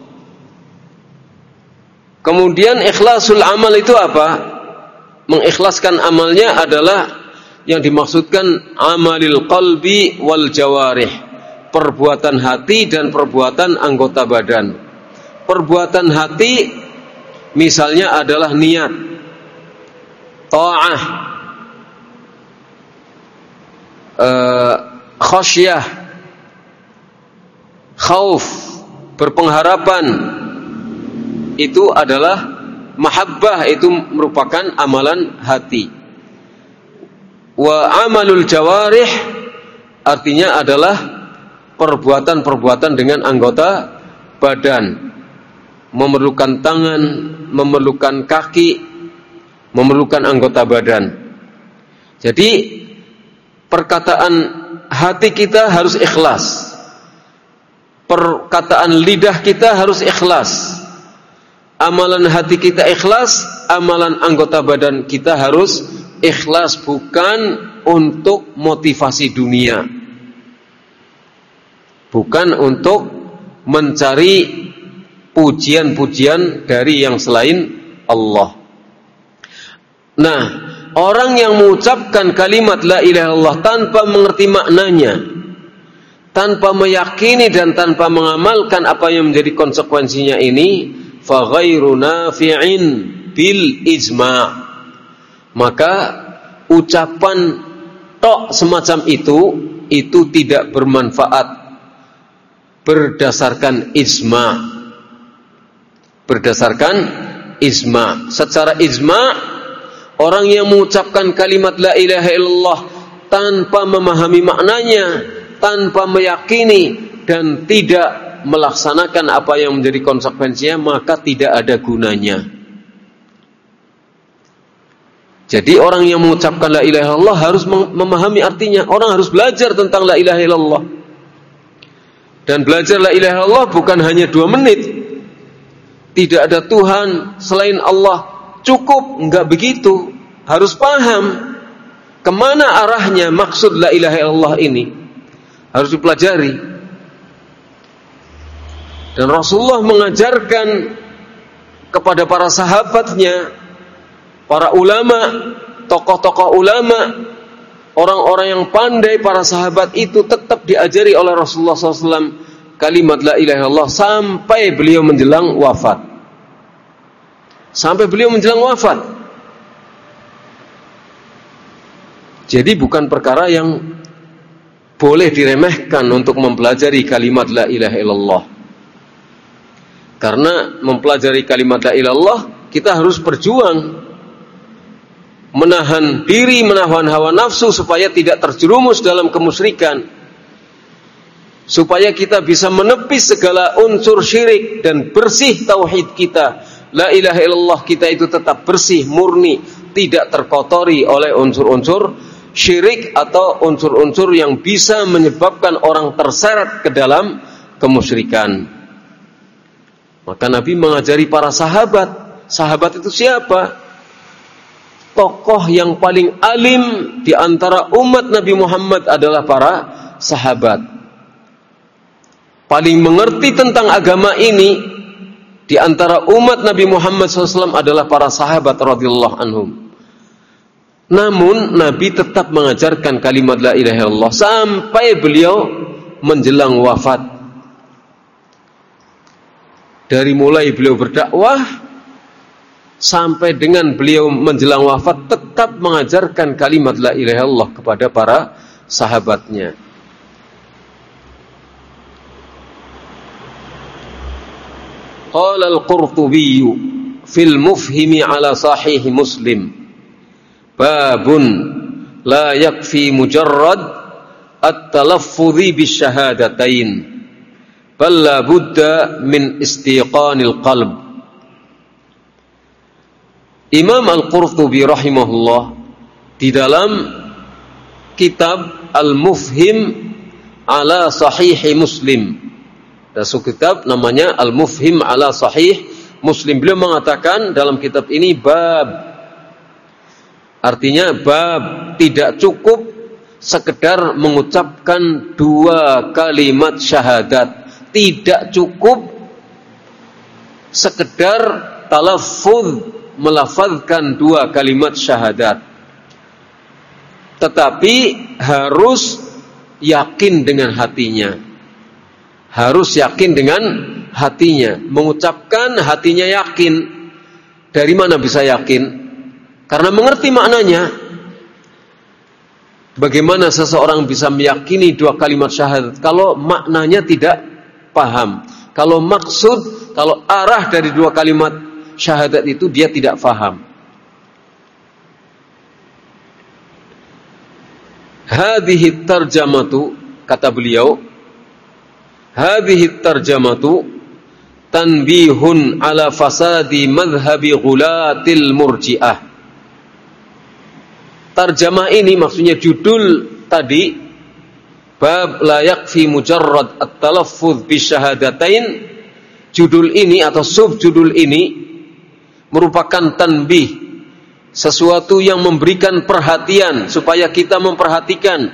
Kemudian ikhlasul amal itu apa? Mengikhlaskan amalnya adalah yang dimaksudkan amalil qalbi wal jawarih, perbuatan hati dan perbuatan anggota badan. Perbuatan hati misalnya adalah niat, ta'ah, uh, khasyah, khauf, berpengharapan. Itu adalah mahabbah, itu merupakan amalan hati. Wa amalul jawarih artinya adalah perbuatan-perbuatan dengan anggota badan. Memerlukan tangan, memerlukan kaki, memerlukan anggota badan. Jadi perkataan hati kita harus ikhlas. Perkataan lidah kita harus ikhlas. Amalan hati kita ikhlas, amalan anggota badan kita harus ikhlas, bukan untuk motivasi dunia. Bukan untuk mencari pujian-pujian dari yang selain Allah. Nah, orang yang mengucapkan kalimat la ilaha illallah tanpa mengerti maknanya, tanpa meyakini dan tanpa mengamalkan apa yang menjadi konsekuensinya ini, fa ghairu nafi'in bil ijma'. Maka ucapan tok semacam itu itu tidak bermanfaat berdasarkan ijma'. Berdasarkan ijma'. Secara ijma', orang yang mengucapkan kalimat la ilaha illallah tanpa memahami maknanya, tanpa meyakini dan tidak melaksanakan apa yang menjadi konsekuensinya, maka tidak ada gunanya. Jadi orang yang mengucapkan la ilaha illallah harus memahami artinya. Orang harus belajar tentang la ilaha illallah. Dan belajar la ilaha illallah bukan hanya dua menit. Tidak ada Tuhan selain Allah, cukup, enggak begitu. Harus paham kemana arahnya maksud la ilaha illallah ini. Harus dipelajari. Dan Rasulullah mengajarkan kepada para sahabatnya, para ulama, tokoh-tokoh ulama, orang-orang yang pandai, para sahabat itu tetap diajari oleh Rasulullah shallallahu alaihi wasallam kalimat la ilaha illallah sampai beliau menjelang wafat. Sampai beliau menjelang wafat. Jadi bukan perkara yang boleh diremehkan untuk mempelajari kalimat la ilaha illallah. Karena mempelajari kalimat la ilaha illallah, kita harus berjuang menahan diri, menahan hawa nafsu supaya tidak terjerumus dalam kemusyrikan, supaya kita bisa menepis segala unsur syirik dan bersih tauhid kita. La ilaha illallah kita itu tetap bersih, murni, tidak terkotori oleh unsur-unsur syirik atau unsur-unsur yang bisa menyebabkan orang terseret ke dalam kemusyrikan. Maka Nabi mengajari para sahabat. Sahabat itu siapa? Tokoh yang paling alim di antara umat Nabi Muhammad adalah para sahabat. Paling mengerti tentang agama ini di antara umat Nabi Muhammad shallallahu alaihi wasallam adalah para sahabat radhiyallahu anhum. Namun Nabi tetap mengajarkan kalimat la ilaha illallah sampai beliau menjelang wafat. Dari mulai beliau berdakwah sampai dengan beliau menjelang wafat tetap mengajarkan kalimat la ilaha illallah kepada para sahabatnya. Qala al-Qurtubi fil mufhimi ala sahih Muslim, babun la yakfi mujarrad at-talaffudhi bisyahadatain bal la budda min istiqanil qalb. Imam Al-Qurtubi rahimahullah di dalam kitab Al-Mufhim ala Sahih Muslim, ada kitab namanya Al-Mufhim ala Sahih Muslim, beliau mengatakan dalam kitab ini bab, artinya bab, tidak cukup sekedar mengucapkan dua kalimat syahadat, tidak cukup sekedar talaffuz, melafazkan dua kalimat syahadat, tetapi harus yakin dengan hatinya. Harus yakin dengan hatinya, mengucapkan hatinya yakin. Dari mana bisa yakin? Karena mengerti maknanya. Bagaimana seseorang bisa meyakini dua kalimat syahadat kalau maknanya tidak paham? Kalau maksud, kalau arah dari dua kalimat syahadat itu dia tidak faham. Hadhihi tarjamatu, kata beliau, hadhihi tarjamatu tanbihun ala fasadi madhhabi ghulatil murji'ah. Tarjamah ini, maksudnya judul tadi, Bab la yakfi mujarrad at-talaffuz bisyahadatain. Judul ini atau subjudul ini merupakan tanbih, sesuatu yang memberikan perhatian supaya kita memperhatikan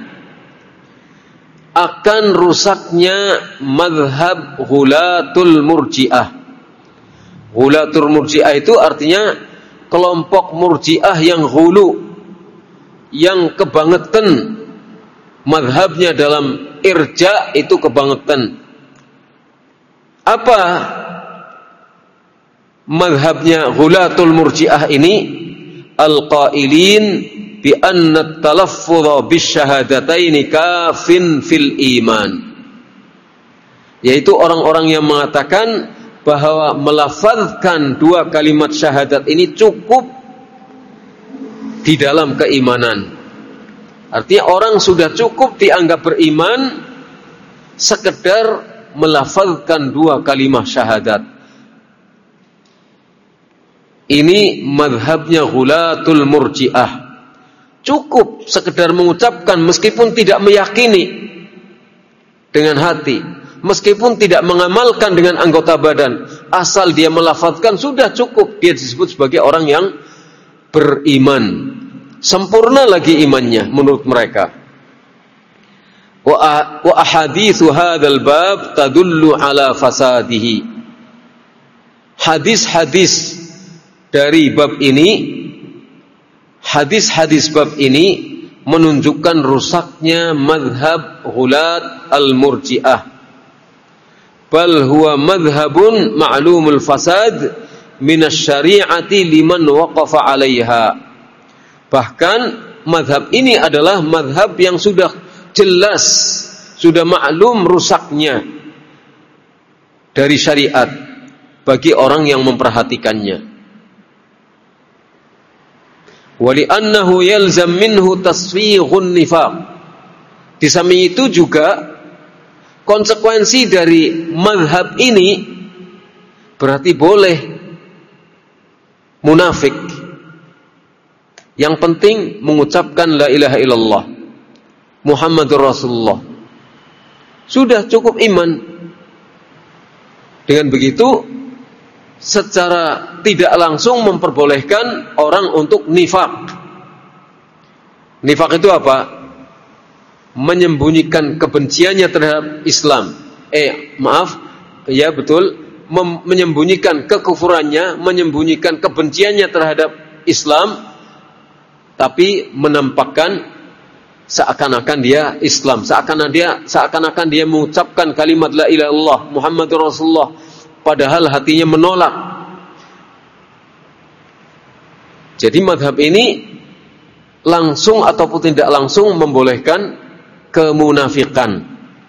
akan rusaknya mazhab Ghulatul Murji'ah. Ghulatul Murji'ah itu artinya kelompok Murji'ah yang ghulu, yang kebangetan mazhabnya dalam irja itu kebangetan. Apa mazhabnya Ghulatul Murji'ah ini? Al-qailin bi anna at-talaffuz bisyahadataini kafin fil iman. Yaitu orang-orang yang mengatakan bahwa melafazkan dua kalimat syahadat ini cukup di dalam keimanan. Artinya orang sudah cukup dianggap beriman sekedar melafazkan dua kalimat syahadat. Ini mazhabnya Ghulatul Murji'ah. Cukup sekedar mengucapkan meskipun tidak meyakini dengan hati, meskipun tidak mengamalkan dengan anggota badan, asal dia melafazkan sudah cukup, dia disebut sebagai orang yang beriman. Sempurna lagi imannya menurut mereka. Wa ahaditsu hadzal bab tadullu ala fasadihi. Hadis-hadis dari bab ini, hadis-hadis bab ini menunjukkan rusaknya mazhab Ghulat al-Murji'ah. Bal huwa madhhabun ma'lumul fasad minasyari'ati liman waqafa 'alaiha. Bahkan mazhab ini adalah mazhab yang sudah jelas, sudah maklum rusaknya dari syariat bagi orang yang memperhatikannya. Wali annahu yalzam minhu tasfighun nifaq. Di samping itu juga konsekuensi dari mazhab ini berarti boleh munafik. Yang penting mengucapkan la ilaha illallah Muhammadur Rasulullah. Sudah cukup iman. Dengan begitu secara tidak langsung memperbolehkan orang untuk nifak. Nifak itu apa? Menyembunyikan kebenciannya terhadap Islam. Eh, maaf, ya betul, Mem- menyembunyikan kekufurannya, menyembunyikan kebenciannya terhadap Islam, tapi menampakkan seakan-akan dia Islam, seakan-akan dia seakan-akan dia mengucapkan kalimat la ilaha illallah Muhammadur Rasulullah, padahal hatinya menolak. Jadi mazhab ini langsung ataupun tidak langsung membolehkan kemunafikan.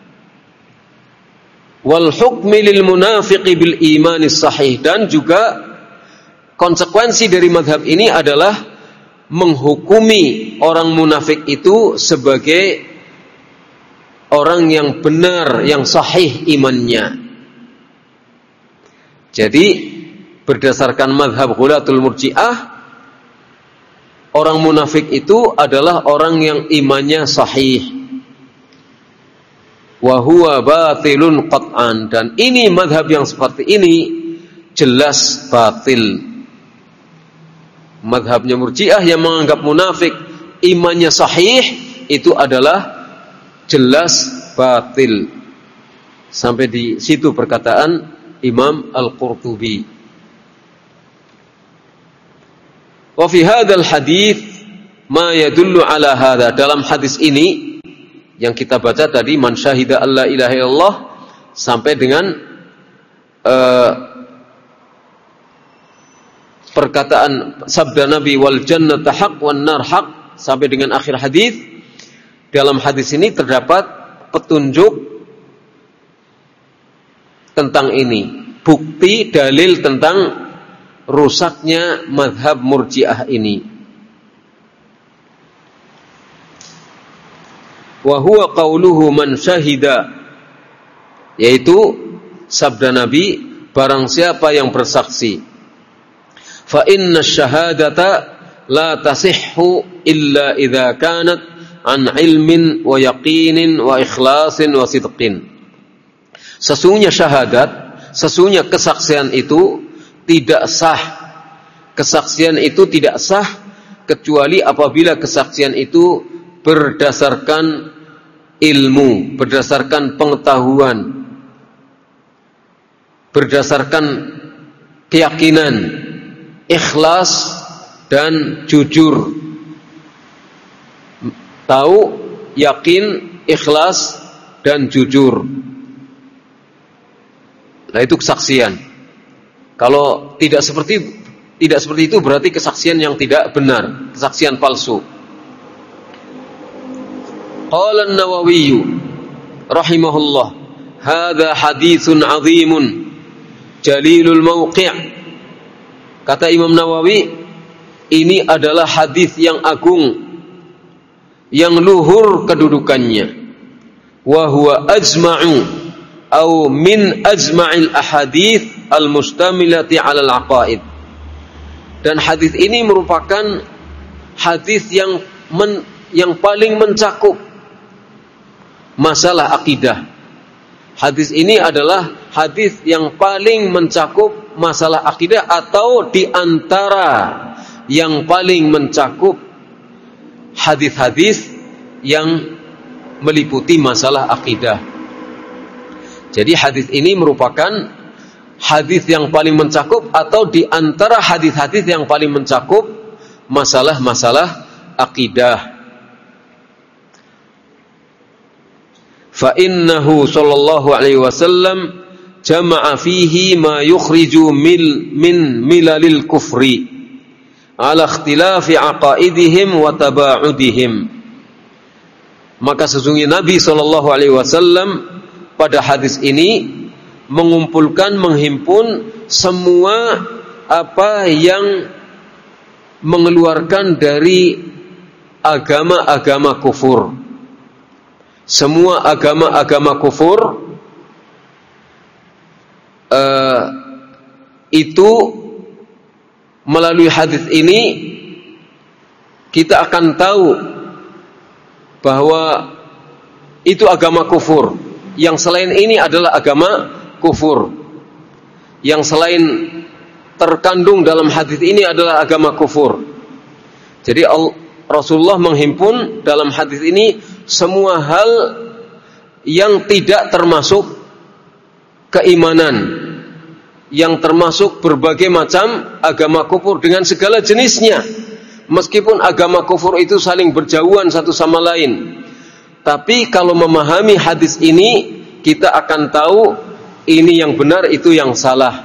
Wal hukmi lil munafiqi bil imani sahih, dan juga konsekuensi dari mazhab ini adalah menghukumi orang munafik itu sebagai orang yang benar, yang sahih imannya. Jadi berdasarkan mazhab Ghulatul Murji'ah, orang munafik itu adalah orang yang imannya sahih. Wa huwa batilun qat'an, dan ini mazhab yang seperti ini jelas batil. Mazhabnya Murji'ah yang menganggap munafik imannya sahih itu adalah jelas batil. Sampai di situ perkataan Imam Al-Qurtubi. Wa fi hadzal hadits ma yadullu ala hadza. Dalam hadis ini yang kita baca tadi, man syahida alla ilaha illallah, sampai dengan uh, perkataan sabda Nabi wal jannatu haq wan nar haq, sampai dengan akhir hadis. Dalam hadis ini terdapat petunjuk tentang ini, bukti dalil tentang rusaknya mazhab Murji'ah ini. Wa huwa qauluhu man syahida, yaitu sabda Nabi, barang siapa yang bersaksi, fa inna syahadata la tasihhu illa idza kanat an ilmin wa yaqinin wa ikhlasin wa sidqin. Sesungguhnya syahadat, sesungguhnya kesaksian itu tidak sah. Kesaksian itu tidak sah kecuali apabila kesaksian itu berdasarkan ilmu, berdasarkan pengetahuan, berdasarkan keyakinan, ikhlas dan jujur. Tahu, yakin, ikhlas dan jujur. Nah, itu kesaksian. Kalau tidak seperti tidak seperti itu berarti kesaksian yang tidak benar, kesaksian palsu. Qala an-Nawawi rahimahullah, hadza haditsun 'azimun jalilul mauqi'. Kata Imam Nawawi, ini adalah hadis yang agung, yang luhur kedudukannya. Wa huwa ajma'u au min ajma'il ahadits al-mustamilati 'alal 'aqaid. Dan hadis ini merupakan hadis yang men, yang paling mencakup masalah akidah. Hadis ini adalah hadis yang paling mencakup masalah akidah, atau di antara yang paling mencakup hadis-hadis yang meliputi masalah akidah. Jadi hadis ini merupakan hadis yang paling mencakup, atau di antara hadis-hadis yang paling mencakup masalah-masalah akidah. Fa innahu sallallahu alaihi wasallam jama'a fihi ma yukhriju mil, min milalil kufri ala ikhtilafi aqaidihim wa taba'udihim. Maka sesungguhnya Nabi sallallahu alaihi wasallam pada hadis ini mengumpulkan, menghimpun semua apa yang mengeluarkan dari agama-agama kufur. Semua agama-agama kufur uh, itu melalui hadis ini kita akan tahu bahwa itu agama kufur. Yang selain ini adalah agama kufur. Yang selain terkandung dalam hadis ini adalah agama kufur. Jadi Rasulullah menghimpun dalam hadis ini semua hal yang tidak termasuk keimanan, yang termasuk berbagai macam agama kufur dengan segala jenisnya. Meskipun agama kufur itu saling berjauhan satu sama lain, tapi kalau memahami hadis ini kita akan tahu ini yang benar, itu yang salah.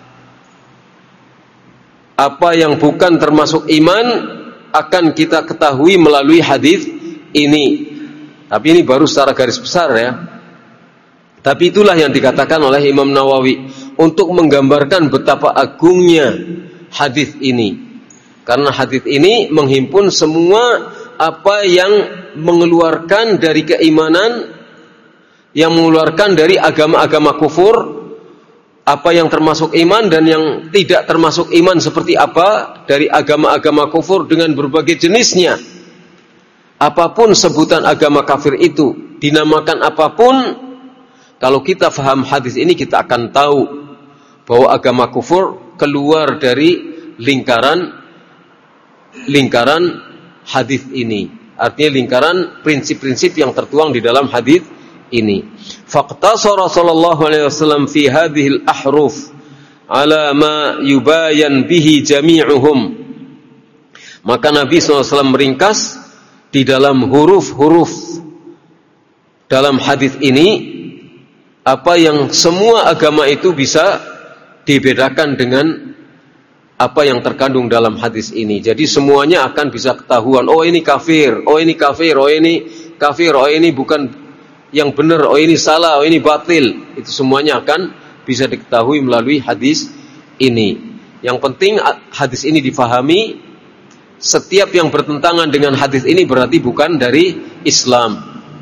Apa yang bukan termasuk iman akan kita ketahui melalui hadis ini. Tapi ini baru secara garis besar ya. Tapi itulah yang dikatakan oleh Imam Nawawi untuk menggambarkan betapa agungnya hadis ini. Karena hadis ini menghimpun semua apa yang mengeluarkan dari keimanan, yang mengeluarkan dari agama-agama kufur, apa yang termasuk iman dan yang tidak termasuk iman seperti apa dari agama-agama kufur dengan berbagai jenisnya. Apapun sebutan agama kafir itu, dinamakan apapun, kalau kita faham hadis ini kita akan tahu bahwa agama kufur keluar dari lingkaran lingkaran hadis ini. Artinya lingkaran prinsip-prinsip yang tertuang di dalam hadis ini. Faqtasara sallallahu alaihi wasallam fi hadhihi al-ahruf ala ma yubayan bihi jami'uhum. Maka Nabi sallallahu alaihi wasallam meringkas di dalam huruf-huruf dalam hadis ini apa yang semua agama itu bisa dibedakan dengan apa yang terkandung dalam hadis ini. Jadi semuanya akan bisa ketahuan, oh ini kafir, oh ini kafir, oh ini kafir, oh ini bukan yang benar, oh ini salah, oh ini batil. Itu semuanya akan bisa diketahui melalui hadis ini. Yang penting hadis ini difahami. Setiap yang bertentangan dengan hadis ini berarti bukan dari Islam.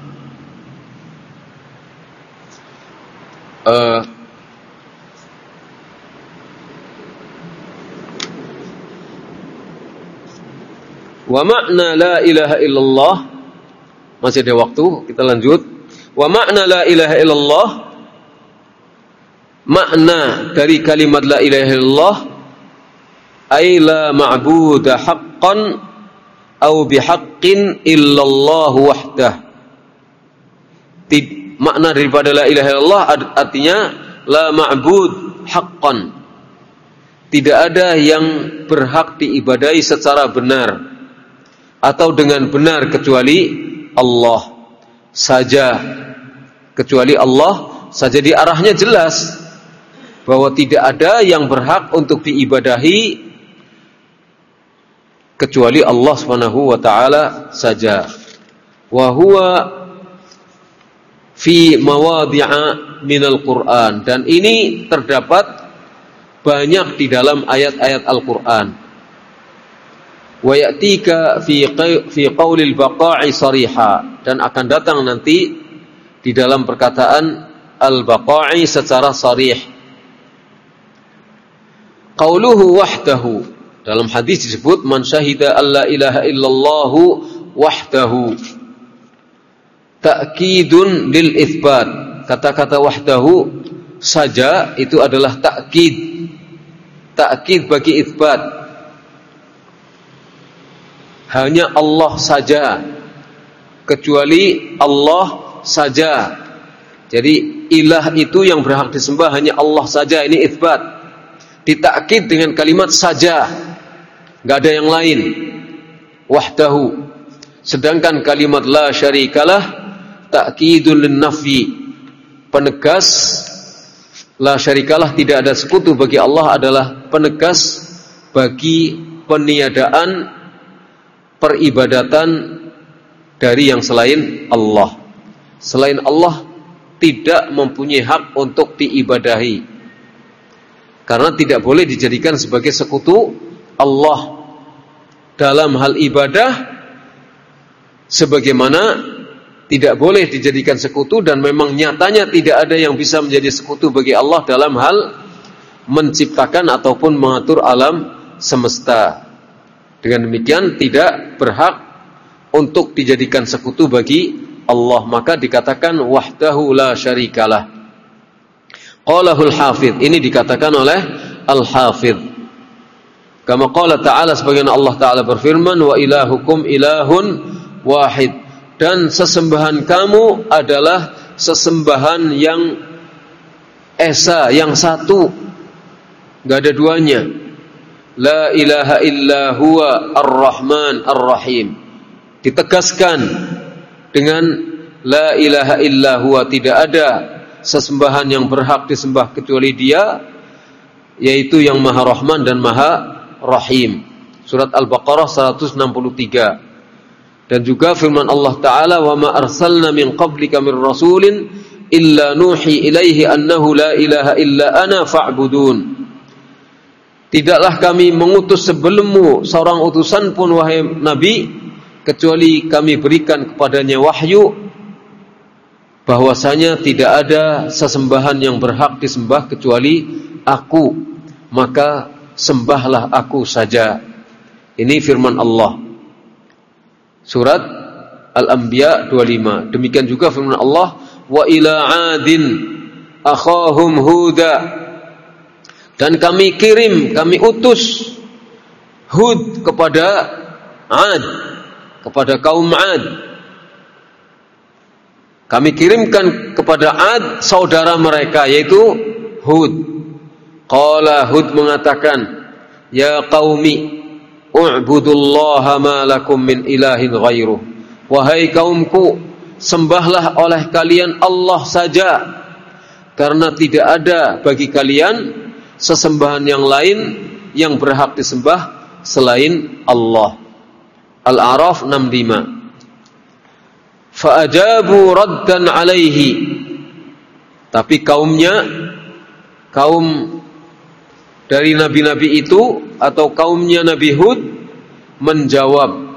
Uh, Wa makna la ilaha illallah Masih ada waktu, kita lanjut. Wa makna la ilaha illallah, makna dari kalimat la ilaha illallah, ay la ma'buda haqqan au bihaqqin illallah wahdah. Makna daripada la ilaha illallah artinya la ma'bud haqqan, tidak ada yang berhak diibadahi secara benar atau dengan benar kecuali Allah saja, kecuali Allah saja. Di arahnya jelas bahwa tidak ada yang berhak untuk diibadahi kecuali Allah Subhanahu wa taala saja. Wa huwa fi mawadhi'a minal Qur'an, dan ini terdapat banyak di dalam ayat-ayat Al-Qur'an. Wa ya'tika fi fi qaulil baqa'i sariha, dan akan datang nanti di dalam perkataan al-baqa'i secara sarih. Qauluhu wahdahu, dalam hadis disebut man syahida alla ilaha illallahu wahdahu, ta'kidun lil itsbat. Kata-kata wahdahu saja itu adalah ta'kid, ta'kid bagi itsbat. Hanya Allah saja, kecuali Allah saja. Jadi ilah itu yang berhak disembah hanya Allah saja, ini itsbat. Ditakkid dengan kalimat saja, enggak ada yang lain. Wahdahu. Sedangkan kalimat la syarikalah ta'kidun lin-nafyi, penegas la syarikalah, tidak ada sekutu bagi Allah, adalah penegas bagi peniadaan peribadatan dari yang selain Allah. Selain Allah tidak mempunyai hak untuk diibadahi, karena tidak boleh dijadikan sebagai sekutu Allah dalam hal ibadah, sebagaimana tidak boleh dijadikan sekutu, dan memang nyatanya tidak ada yang bisa menjadi sekutu bagi Allah dalam hal menciptakan ataupun mengatur alam semesta. Dengan demikian tidak berhak untuk dijadikan sekutu bagi Allah, maka dikatakan wahdahu la syarikalah. Qalahul hafidh, ini dikatakan oleh al-hafidh. Kama qala ta'ala, sebagaimana Allah Ta'ala berfirman, wa ilahukum ilahun wahid, dan sesembahan kamu adalah sesembahan yang esa, yang satu, enggak ada duanya. La ilaha illa huwa ar-Rahman ar-Rahim. Ditegaskan dengan la ilaha illa huwa, tidak ada sesembahan yang berhak disembah kecuali Dia, yaitu yang Maha Rahman dan Maha Rahim. Surat Al-Baqarah seratus enam puluh tiga. Dan juga firman Allah Ta'ala, wa ma arsalna min qablika min rasulin illa nuhi ilaihi annahu la ilaha illa ana fa'budun. Tidaklah kami mengutus sebelummu seorang utusan pun, wahai Nabi, kecuali kami berikan kepadanya wahyu bahwasanya tidak ada sesembahan yang berhak disembah kecuali aku, maka sembahlah aku saja. Ini firman Allah. Surat Al-Anbiya dua puluh lima. Demikian juga firman Allah, wa ila 'adin akhahum huda, dan kami kirim, kami utus Hud kepada Ad, kepada kaum Ad. Kami kirimkan kepada Ad saudara mereka, yaitu Hud. Qala, Hud mengatakan, ya qaumi u'budullaha ma lakum min ilahin ghairuh. Wahai kaumku, sembahlah oleh kalian Allah saja, karena tidak ada bagi kalian sesembahan yang lain yang berhak disembah selain Allah. Al-A'raf enam puluh lima. Fa'ajabu raddan alaihi, tapi kaumnya, kaum dari nabi-nabi itu atau kaumnya Nabi Hud menjawab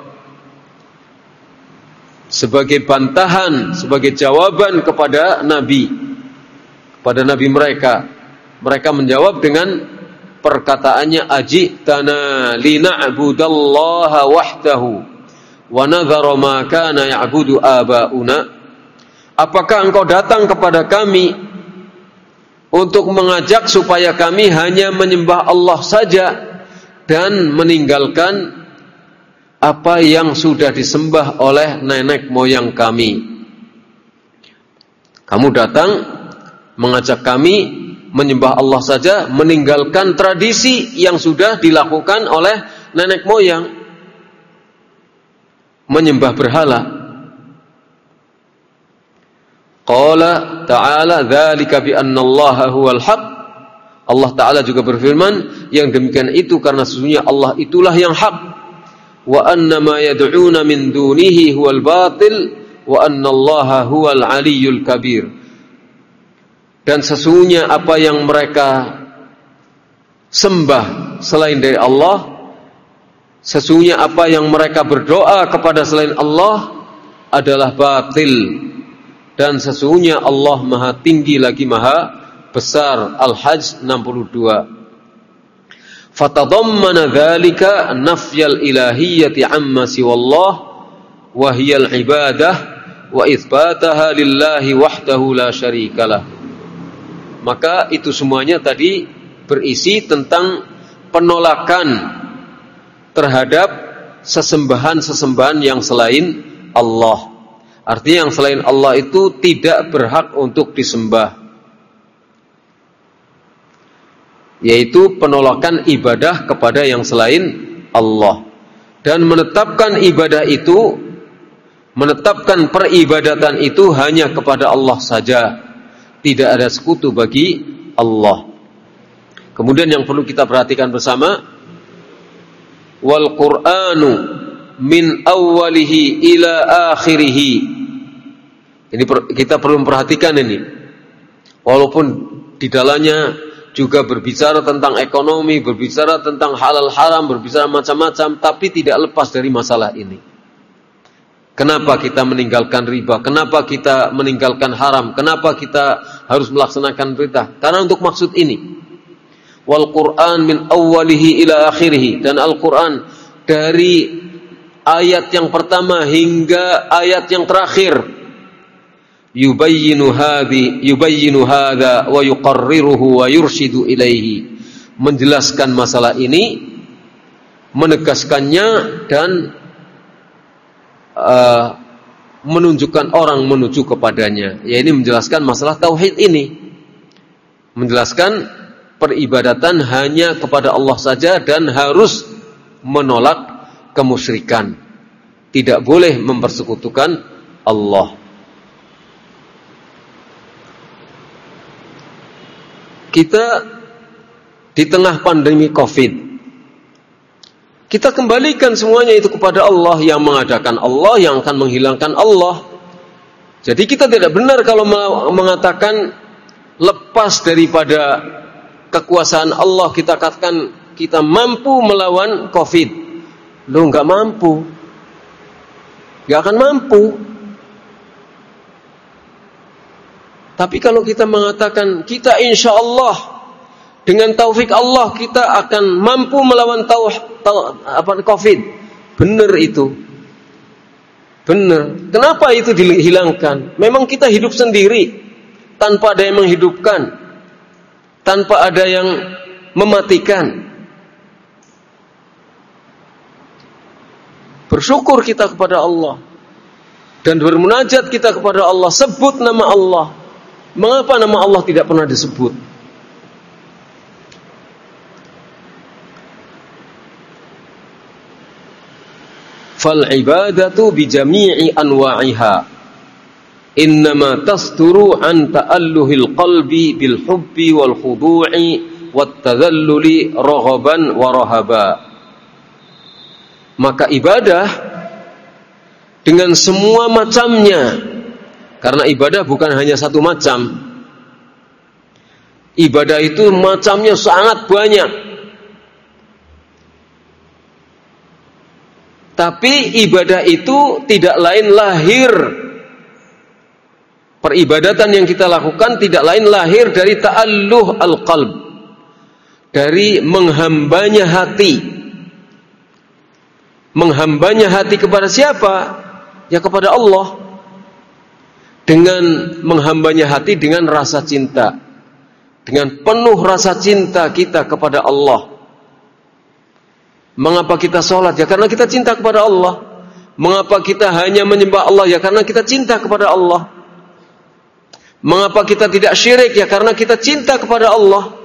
sebagai bantahan, sebagai jawaban kepada nabi, kepada nabi mereka. Mereka menjawab dengan perkataannya, ajitana lina'budallaha wahdahu wa nadhara ma kana ya'budu abauna. Apakah engkau datang kepada kami untuk mengajak supaya kami hanya menyembah Allah saja dan meninggalkan apa yang sudah disembah oleh nenek moyang kami? Kamu datang mengajak kami menyembah Allah saja, meninggalkan tradisi yang sudah dilakukan oleh nenek moyang, menyembah berhala. Qala ta'ala dzalika bi anna Allaha huwal haq. Allah Ta'ala juga berfirman, yang demikian itu karena sesungguhnya Allah itulah yang hak. Wa anna ma yad'una min dunihi huwal batil wa anna Allaha huwal aliyyul kabir. Dan sesungguhnya apa yang mereka sembah selain dari Allah, sesungguhnya apa yang mereka berdoa kepada selain Allah adalah batil. Dan sesungguhnya Allah Maha tinggi lagi Maha besar. Al-Hajj enam puluh dua. Fatadammana dzalika nafyal ilahiyyati amma siwallah wa hiyal ibadah wa itsbataha lillahi wahdahu la syarikalah. Maka itu semuanya tadi berisi tentang penolakan terhadap sesembahan-sesembahan yang selain Allah. Artinya yang selain Allah itu tidak berhak untuk disembah. Yaitu penolakan ibadah kepada yang selain Allah. Dan menetapkan ibadah itu, menetapkan peribadatan itu hanya kepada Allah saja. Tidak ada sekutu bagi Allah. Kemudian yang perlu kita perhatikan bersama, wal Qur'anu min awwalihi ila akhirih. Ini kita perlu memperhatikan ini. Walaupun di dalamnya juga berbicara tentang ekonomi, berbicara tentang halal haram, berbicara macam-macam, tapi tidak lepas dari masalah ini. Kenapa kita meninggalkan riba? Kenapa kita meninggalkan haram? Kenapa kita harus melaksanakan perintah? Karena untuk maksud ini. Wal Qur'an min awwalihi ila akhirih. Dan Al-Quran dari ayat yang pertama hingga ayat yang terakhir, yubayyinu hadhi yubayyinu hadza wa yuqarriruhu wa yurshidu ilaihi. Menjelaskan masalah ini, menegaskannya dan Uh, menunjukkan orang menuju kepadanya. Ya, ini menjelaskan masalah tauhid ini. Menjelaskan peribadatan hanya kepada Allah saja dan harus menolak kemusyrikan. Tidak boleh mempersekutukan Allah. Kita di tengah pandemi Covid, kita kembalikan semuanya itu kepada Allah, yang mengadakan Allah, yang akan menghilangkan Allah. Jadi kita tidak benar kalau mengatakan lepas daripada kekuasaan Allah, kita katakan kita mampu melawan Covid. Loh, enggak mampu. Enggak akan mampu. Tapi kalau kita mengatakan kita insya Allah dengan taufik Allah kita akan mampu melawan tauh, tauh, apa, Covid. Benar itu. Benar. Kenapa itu dihilangkan? Memang kita hidup sendiri tanpa ada yang menghidupkan, tanpa ada yang mematikan. Bersyukur kita kepada Allah dan bermunajat kita kepada Allah. Sebut nama Allah. Mengapa nama Allah tidak pernah disebut? Fal ibadatu bi jami'i anwa'iha innama tasduru an ta'alluhil qalbi bil hubbi wal khudu'i wat tadhalluli raghaban wa rahaba. Maka ibadah dengan semua macamnya, karena ibadah bukan hanya satu macam. Ibadah itu macamnya sangat banyak. Tapi ibadah itu tidak lain lahir, peribadatan yang kita lakukan tidak lain lahir dari ta'alluh al-qalb, dari menghambanya hati, Menghambanya hati kepada siapa? Ya kepada Allah. Dengan menghambanya hati dengan rasa cinta, dengan penuh rasa cinta kita kepada Allah. Mengapa kita sholat? Ya karena kita cinta kepada Allah. Mengapa kita hanya menyembah Allah? Ya karena kita cinta kepada Allah. Mengapa kita tidak syirik? Ya karena kita cinta kepada Allah.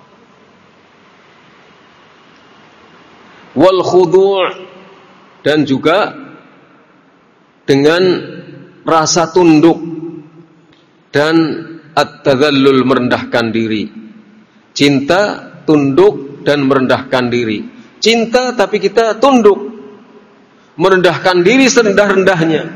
Wal khudu' dan juga dengan rasa tunduk dan at-tadhallul merendahkan diri. Cinta, tunduk dan merendahkan diri. Cinta tapi kita tunduk, merendahkan diri serendah-rendahnya.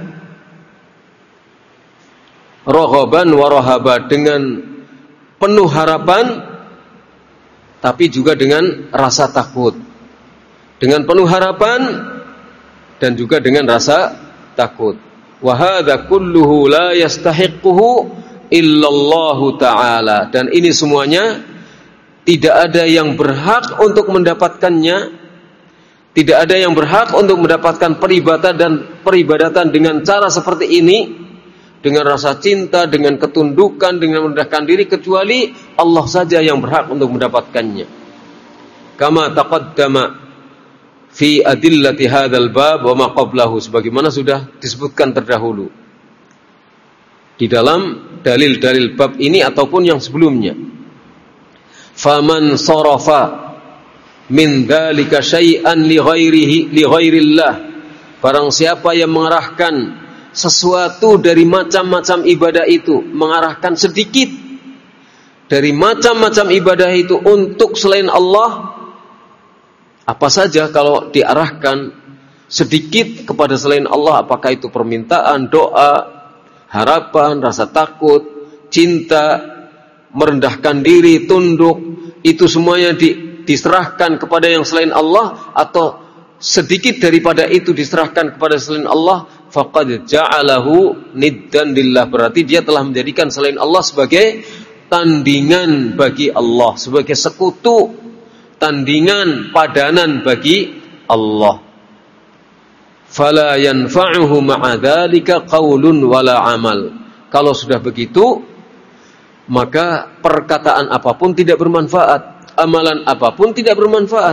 Raghaban wa rahaba, dengan penuh harapan tapi juga dengan rasa takut. Dengan penuh harapan dan juga dengan rasa takut. Wa hadza kulluhu la yastahiqquhu illallahu ta'ala, dan ini semuanya tidak ada yang berhak untuk mendapatkannya. Tidak ada yang berhak untuk mendapatkan peribadatan dan peribadatan dengan cara seperti ini, dengan rasa cinta, dengan ketundukan, dengan merendahkan diri, kecuali Allah saja yang berhak untuk mendapatkannya. Kama taqaddama fi adillati hadzal bab wa ma qablahu, sebagaimana sudah disebutkan terdahulu di dalam dalil-dalil bab ini ataupun yang sebelumnya. Faman sarafa min dzalika syai'an li ghairihi li ghairillah, barang siapa yang mengarahkan sesuatu dari macam-macam ibadah itu, mengarahkan sedikit dari macam-macam ibadah itu untuk selain Allah, apa saja kalau diarahkan sedikit kepada selain Allah, apakah itu permintaan, doa, harapan, rasa takut, cinta, merendahkan diri, tunduk, itu semuanya di diserahkan kepada yang selain Allah, atau sedikit daripada itu diserahkan kepada selain Allah, faqad ja'alahu niddan lillah, berarti dia telah menjadikan selain Allah sebagai tandingan bagi Allah, sebagai sekutu, tandingan, padanan bagi Allah. Fala yanfa'uhu ma'a dzalika qaulun wala amal. Kalau sudah begitu, maka perkataan apapun tidak bermanfaat, amalan apapun tidak bermanfaat.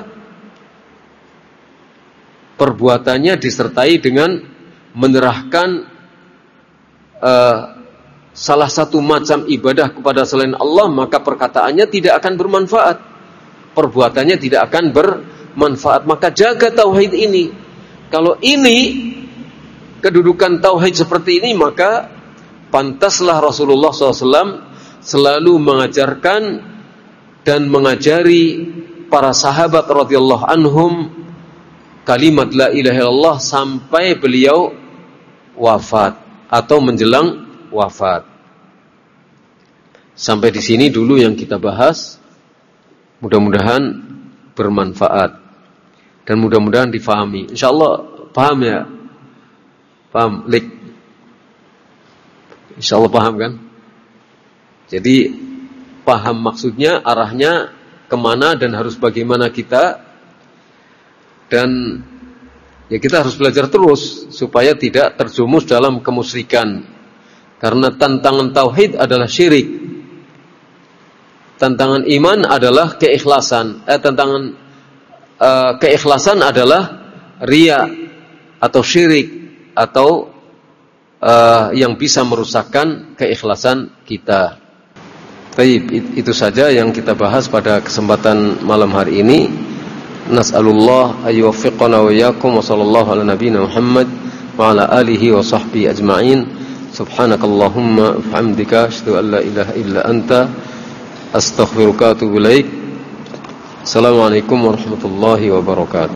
Perbuatannya disertai dengan menyerahkan uh, salah satu macam ibadah kepada selain Allah, maka perkataannya tidak akan bermanfaat, perbuatannya tidak akan bermanfaat. Maka jaga tauhid ini. Kalau ini kedudukan tauhid seperti ini, maka pantaslah Rasulullah shallallahu alaihi wasallam selalu mengajarkan dan mengajari para sahabat radhiyallahu anhum kalimat la ilaha illallah sampai beliau wafat atau menjelang wafat. Sampai di sini dulu yang kita bahas. Mudah-mudahan bermanfaat dan mudah-mudahan difahami. Insyaallah paham ya? Paham, Lik? Insyaallah paham kan? Jadi paham maksudnya, arahnya kemana dan harus bagaimana kita, dan ya kita harus belajar terus supaya tidak terjumus dalam kemusyrikan, karena tantangan tauhid adalah syirik, tantangan iman adalah keikhlasan, eh, tantangan uh, keikhlasan adalah riya atau syirik atau uh, yang bisa merusakkan keikhlasan kita. Baik, itu saja yang kita bahas pada kesempatan malam hari ini. Nas'alullah ayyuwaffiqana wa iyyakum wa sallallahu ala nabiyyina Muhammad wa ala alihi wa sahbihi ajma'in. Subhanakallahumma wa bihamdika asyhadu an la ilaha illa anta astaghfiruka wa atubu ilaik. Assalamualaikum warahmatullahi wabarakatuh.